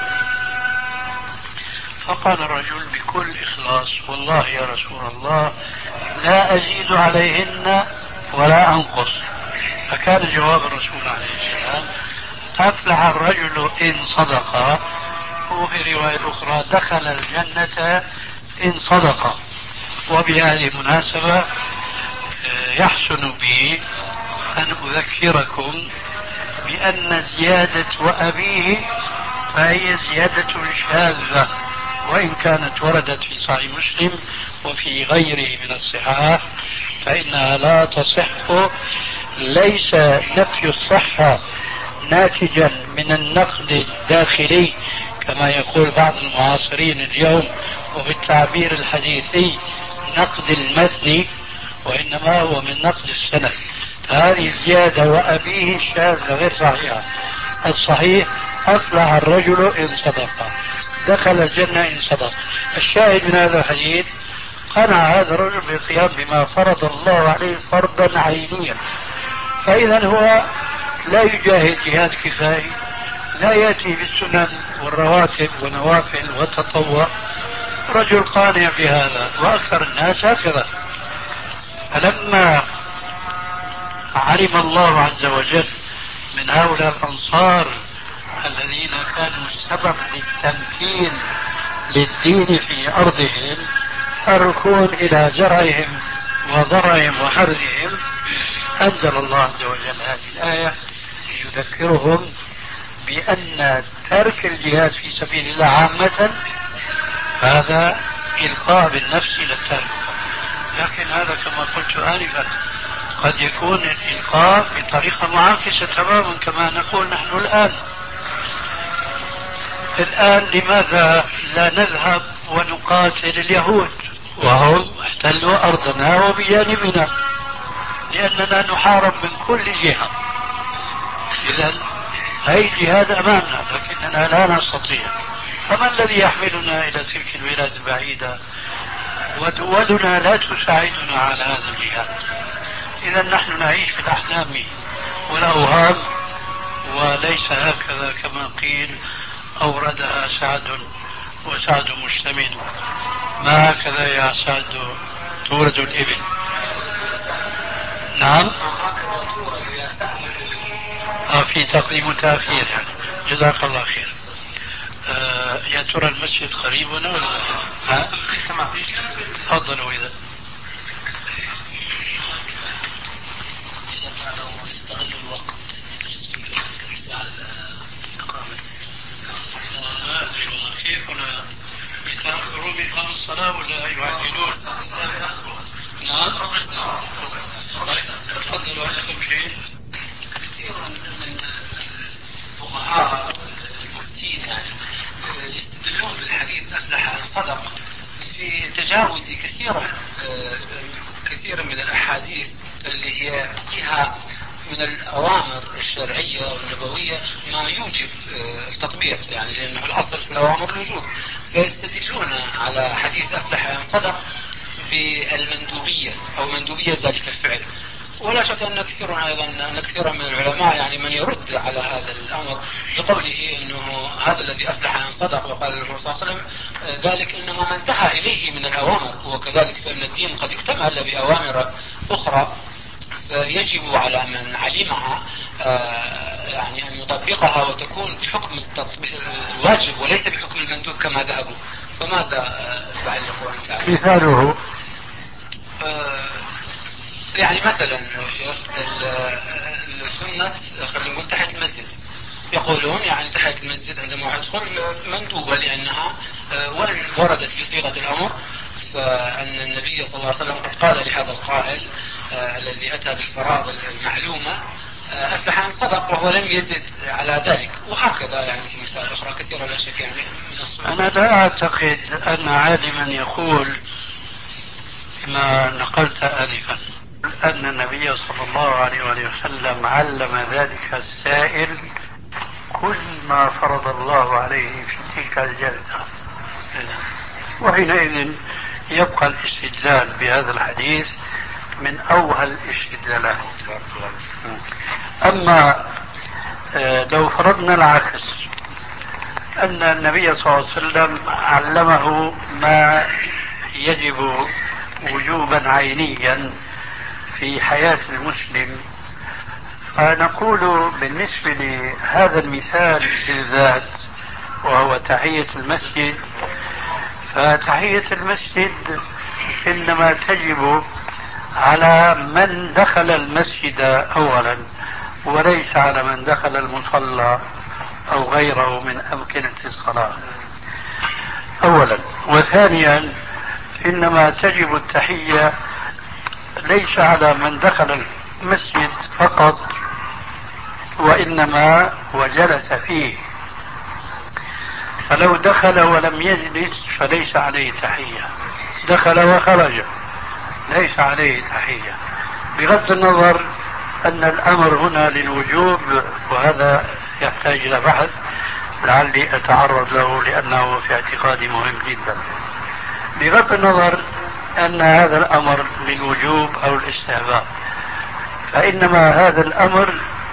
فقال الرجل بكل إخلاص: والله يا رسول الله لا أزيد عليهن ولا أنقص. فكان جواب الرسول عليه السلام: أفلح الرجل إن صدق، وفي رواية أخرى: دخل الجنة إن صدق. وبهذه المناسبة يحسن بي أن أذكركم بأن زيادة وأبيه فهي زيادة شاذة، وإن كانت وردت في صحيح مسلم وفي غيره من الصحاح فإنها لا تصح. ليس نفي الصحة ناتجا من النقد الداخلي كما يقول بعض المعاصرين اليوم وبالتعبير الحديثي نقد المتن، وإنما هو من نقد السند. هذه الزيادة وأبيه شاذة غير صحيحة. الصحيح: أفلح الرجل إن صدق، دخل الجنة إن صدق. الشاهد من هذا الحديث: قنع هذا الرجل بالقيام بما فرض الله عليه فرضا عينيا. فإذا هو لا يجاهد جهاد كفائي، لا يأتي بالسنن والرواتب ونوافل والتطوع. رجل قانع بهذا، وأكثر الناس هكذا. فلما علم الله عز وجل من هؤلاء الأنصار الذين كانوا السبب للتمكين للدين في أرضهم، الركون إلى زرعهم وضرعهم وحرثهم، أنزل الله عز وجل هذه الآية ليذكرهم بأن ترك الجهاد في سبيل الله عامة هذا إلقاء بالنفس إلى التهلكة. لكن هذا كما قلت آنفا قد يكون الإلقاء بطريقة معاكسة تماما كما نقول نحن الآن. الآن لماذا لا نذهب ونقاتل اليهود وهم احتلوا أرضنا وبجانبنا؟ لأننا نحارب من كل جهة. إذن هاي الجهاد أمامنا لكننا لا نستطيع. فما الذي يحملنا إلى تلك البلاد البعيدة ودولنا لا تساعدنا على هذا الجهاد؟ إذا نحن نعيش في الأحلام والأوهام، وليس هكذا كما قيل أوردها سعد وسعد مجتمد. ما هكذا يا سعد تورد الإبل. نعم، آه في تقديم وتأخير يعني. جزاك الله خير. آه يا ترى المسجد قريب ولا ولا ها؟ تفضلوا. إذا يستغل الوقت على الإقامة. ما أدري والله كيف هنا يتأخرون بإقامة الصلاة ولا يعجلون؟ نعم. تفضل. تجاوز كثيرا كثيرا من الأحاديث اللي هي فيها من الأوامر الشرعية والنبوية ما يوجب التطبيق، يعني لأنه الأصل في الأوامر الوجوب، فيستدلون على حديث أفلح إن صدق بالمندوبية أو مندوبية ذلك الفعل. ولا شك أن كثيرا أيضا أن كثيرا من العلماء يعني من يرد على هذا الأمر بقوله أنه هذا الذي أفلح إن صدق وقال الرسول صلى الله عليه وسلم ذلك إنما ما انتهى إليه من الأوامر، وكذلك فإن الدين قد اكتمل بأوامر أخرى فيجب على من علمها يعني أن يطبقها وتكون بحكم الواجب وليس بحكم المندوب كما ذهبوا. فماذا تعلق أنت؟ مثاله يعني مثلا شيخ السنة خلينا نقول تحت المسجد، يقولون يعني تحت المسجد عندما يدخل مندوبة لأنها وإن وردت بصيغة الأمر فأن النبي صلى الله عليه وسلم قد قال لهذا القائل الذي أتى بالفرائض المعلومة أفلح إن صدق وهو لم يزد على ذلك. وهكذا يعني في مسائل أخرى كثيرة لا شك يعني. أنا لا أعتقد أن عالما يقول ما نقلت آنفا أن النبي صلى الله عليه وسلم علم ذلك السائل كل ما فرض الله عليه في تلك الجلسة، وحينئذ يبقى الاستدلال بهذا الحديث من أوهى الاستدلالات. أما لو فرضنا العكس أن النبي صلى الله عليه وسلم علمه ما يجب وجوبا عينيا في حياة المسلم، فنقول بالنسبة لهذا المثال بالذات وهو تحية المسجد، فتحية المسجد إنما تجب على من دخل المسجد أولا وليس على من دخل المصلى أو غيره من أمكنة الصلاة أولا. وثانيا إنما تجب التحية ليس على من دخل المسجد فقط وإنما وجلس فيه، فلو دخل ولم يجلس فليس عليه تحية، دخل وخرج ليس عليه تحية، بغض النظر أن الأمر هنا للوجوب، وهذا يحتاج إلى بحث لعلي أتعرض له لأنه في اعتقادي مهم جدا. بغض النظر أن هذا الأمر للوجوب أو الاستحباب، فإنما هذا الأمر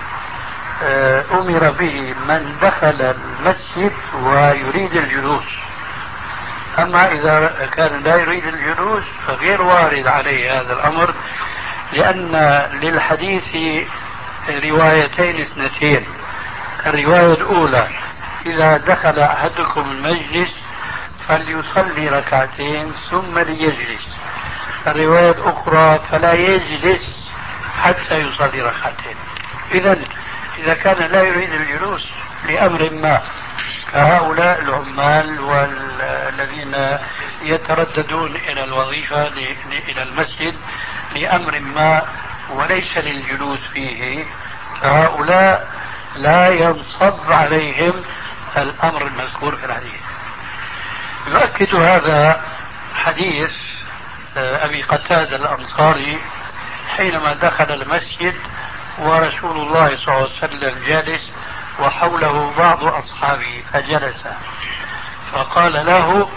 أمر به من دخل المسجد ويريد الجلوس. أما إذا كان لا يريد الجلوس فغير وارد عليه هذا الأمر، لأن للحديث روايتين اثنتين. الرواية الأولى إذا دخل أحدكم المجلس فليصلي ركعتين ثم ليجلس. الرواية الأخرى فلا يجلس حتى يصلي ركعتين. إذا إذا كان لا يريد الجلوس لأمر ما كهؤلاء العمال والذين يترددون إلى الوظيفة إلى المسجد لأمر ما وليس للجلوس فيه، فهؤلاء لا ينصب عليهم الأمر المذكور في الحديث. يؤكد هذا حديث أبي قتادة الأنصاري حينما دخل المسجد ورسول الله صلى الله عليه وسلم جالس وحوله بعض أصحابه فجلس، فقال له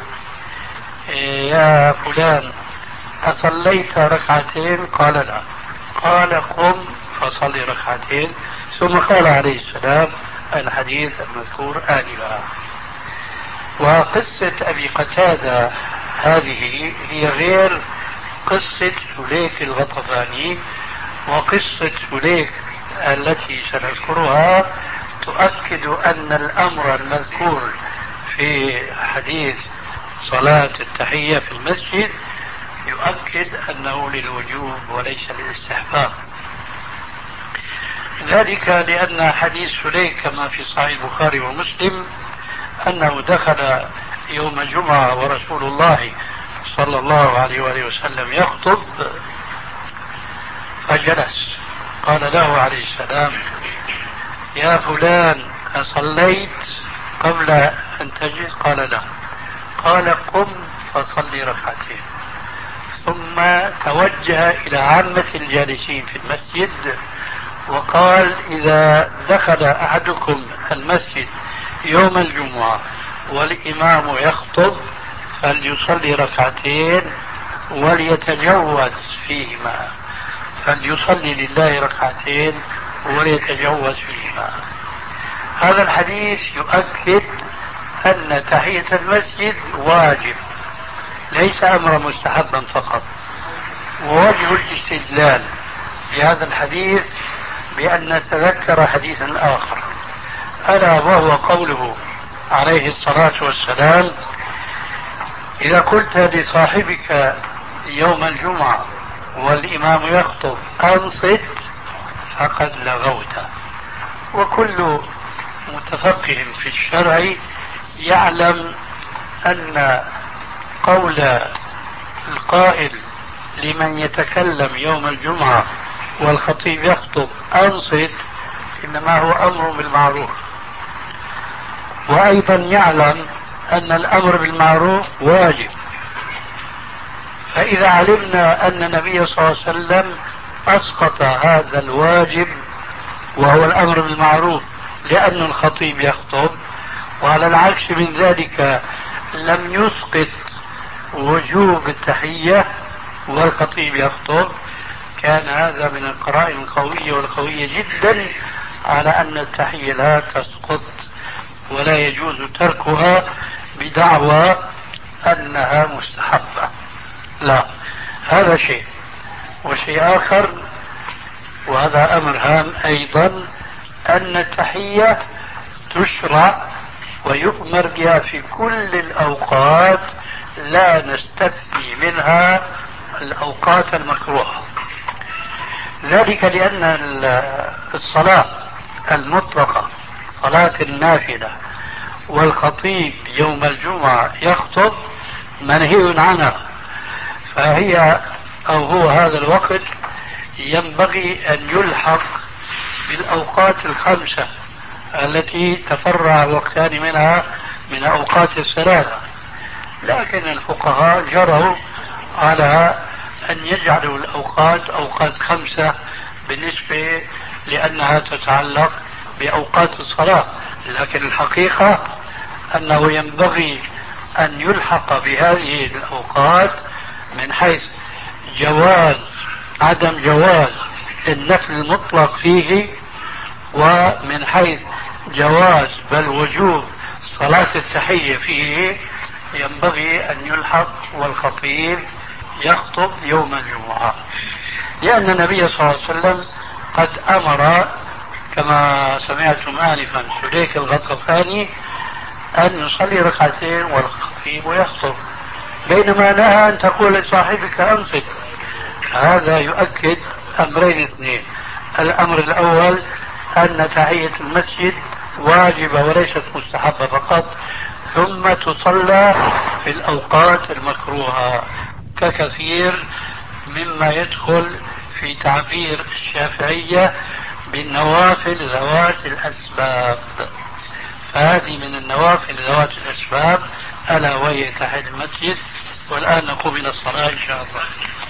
يا فلان أصليت ركعتين؟ قال لا. قال قم فصلي ركعتين، ثم قال عليه السلام الحديث المذكور آنفا. وقصة أبي قتادة هذه هي غير قصة سليك الغطفاني، وقصة سليك التي سنذكرها تؤكد أن الأمر المذكور في حديث صلاة التحية في المسجد يؤكد أنه للوجوب وليس للاستحباب. ذلك لأن حديث سليك كما في صحيح البخاري ومسلم أنه دخل يوم الجمعة ورسول الله صلى الله عليه وآله وسلم يخطب فجلس، قال له عليه السلام يا فلان أصليت قبل أن تجلس؟ قال لا. قال قم فصلي ركعتين. ثم توجه إلى عامة الجالسين في المسجد وقال: إذا دخل أحدكم المسجد يوم الجمعة والإمام يخطب فليصلي ركعتين وليتجوز فيهما، فليصلي لله ركعتين وليتجوز فيهما. هذا الحديث يؤكد أن تحية المسجد واجب، ليس أمر مستحبا فقط. ووجه الاستدلال بهذا الحديث بأن نتذكر حديثا آخر، ألا وهو قوله عليه الصلاة والسلام: إذا قلت لصاحبك يوم الجمعة والإمام يخطب أنصت فقد لغوت. وكل متفقه في الشرع يعلم أن قول القائل لمن يتكلم يوم الجمعة والخطيب يخطب أنصت إنما هو أمر بالمعروف، وأيضا يعلم أن الأمر بالمعروف واجب. فإذا علمنا أن النبي صلى الله عليه وسلم أسقط هذا الواجب وهو الأمر بالمعروف لأن الخطيب يخطب، وعلى العكس من ذلك لم يسقط وجوب التحية والخطيب يخطب، كان هذا من القرائن القوية والقوية جدا على أن التحية لا تسقط ولا يجوز تركها بدعوى أنها مستحبة. لا، هذا شيء. وشيء آخر، وهذا أمر هام أيضا، أن التحية تشرع ويؤمر بها في كل الأوقات، لا نستثني منها الأوقات المكروهة. ذلك لأن الصلاة المطلقة، صلاة النافلة، والخطيب يوم الجمعة يخطب منهي عنها، فهي أو هو هذا الوقت ينبغي أن يلحق بالأوقات الخمسة التي تفرع وقتان منها من أوقات الثلاثة. لكن الفقهاء جروا على أن يجعلوا الأوقات أوقات خمسة بالنسبة لأنها تتعلق بأوقات الصلاة، لكن الحقيقة أنه ينبغي أن يلحق بهذه الأوقات من حيث جواز عدم جواز النفل المطلق فيه، ومن حيث جواز بل وجوب صلاة التحية فيه ينبغي أن يلحق والخطيب يخطب يوم الجمعة، لأن النبي صلى الله عليه وسلم قد أمر كما سمعتم آنفا سليك الغطفاني أن يصلي ركعتين والخطيب يخطب، بينما نهى أن تقول لصاحبك أنصت. هذا يؤكد أمرين اثنين: الأمر الأول أن تحية المسجد واجبة وليست مستحبة فقط، ثم تصلى في الأوقات المكروهة ككثير مما يدخل في تعبير الشافعية بالنوافل ذوات الأسباب. فهذه من النوافل ذوات الأسباب ألا وهي تحية المسجد. والآن نقوم إلى الصلاة إن شاء الله.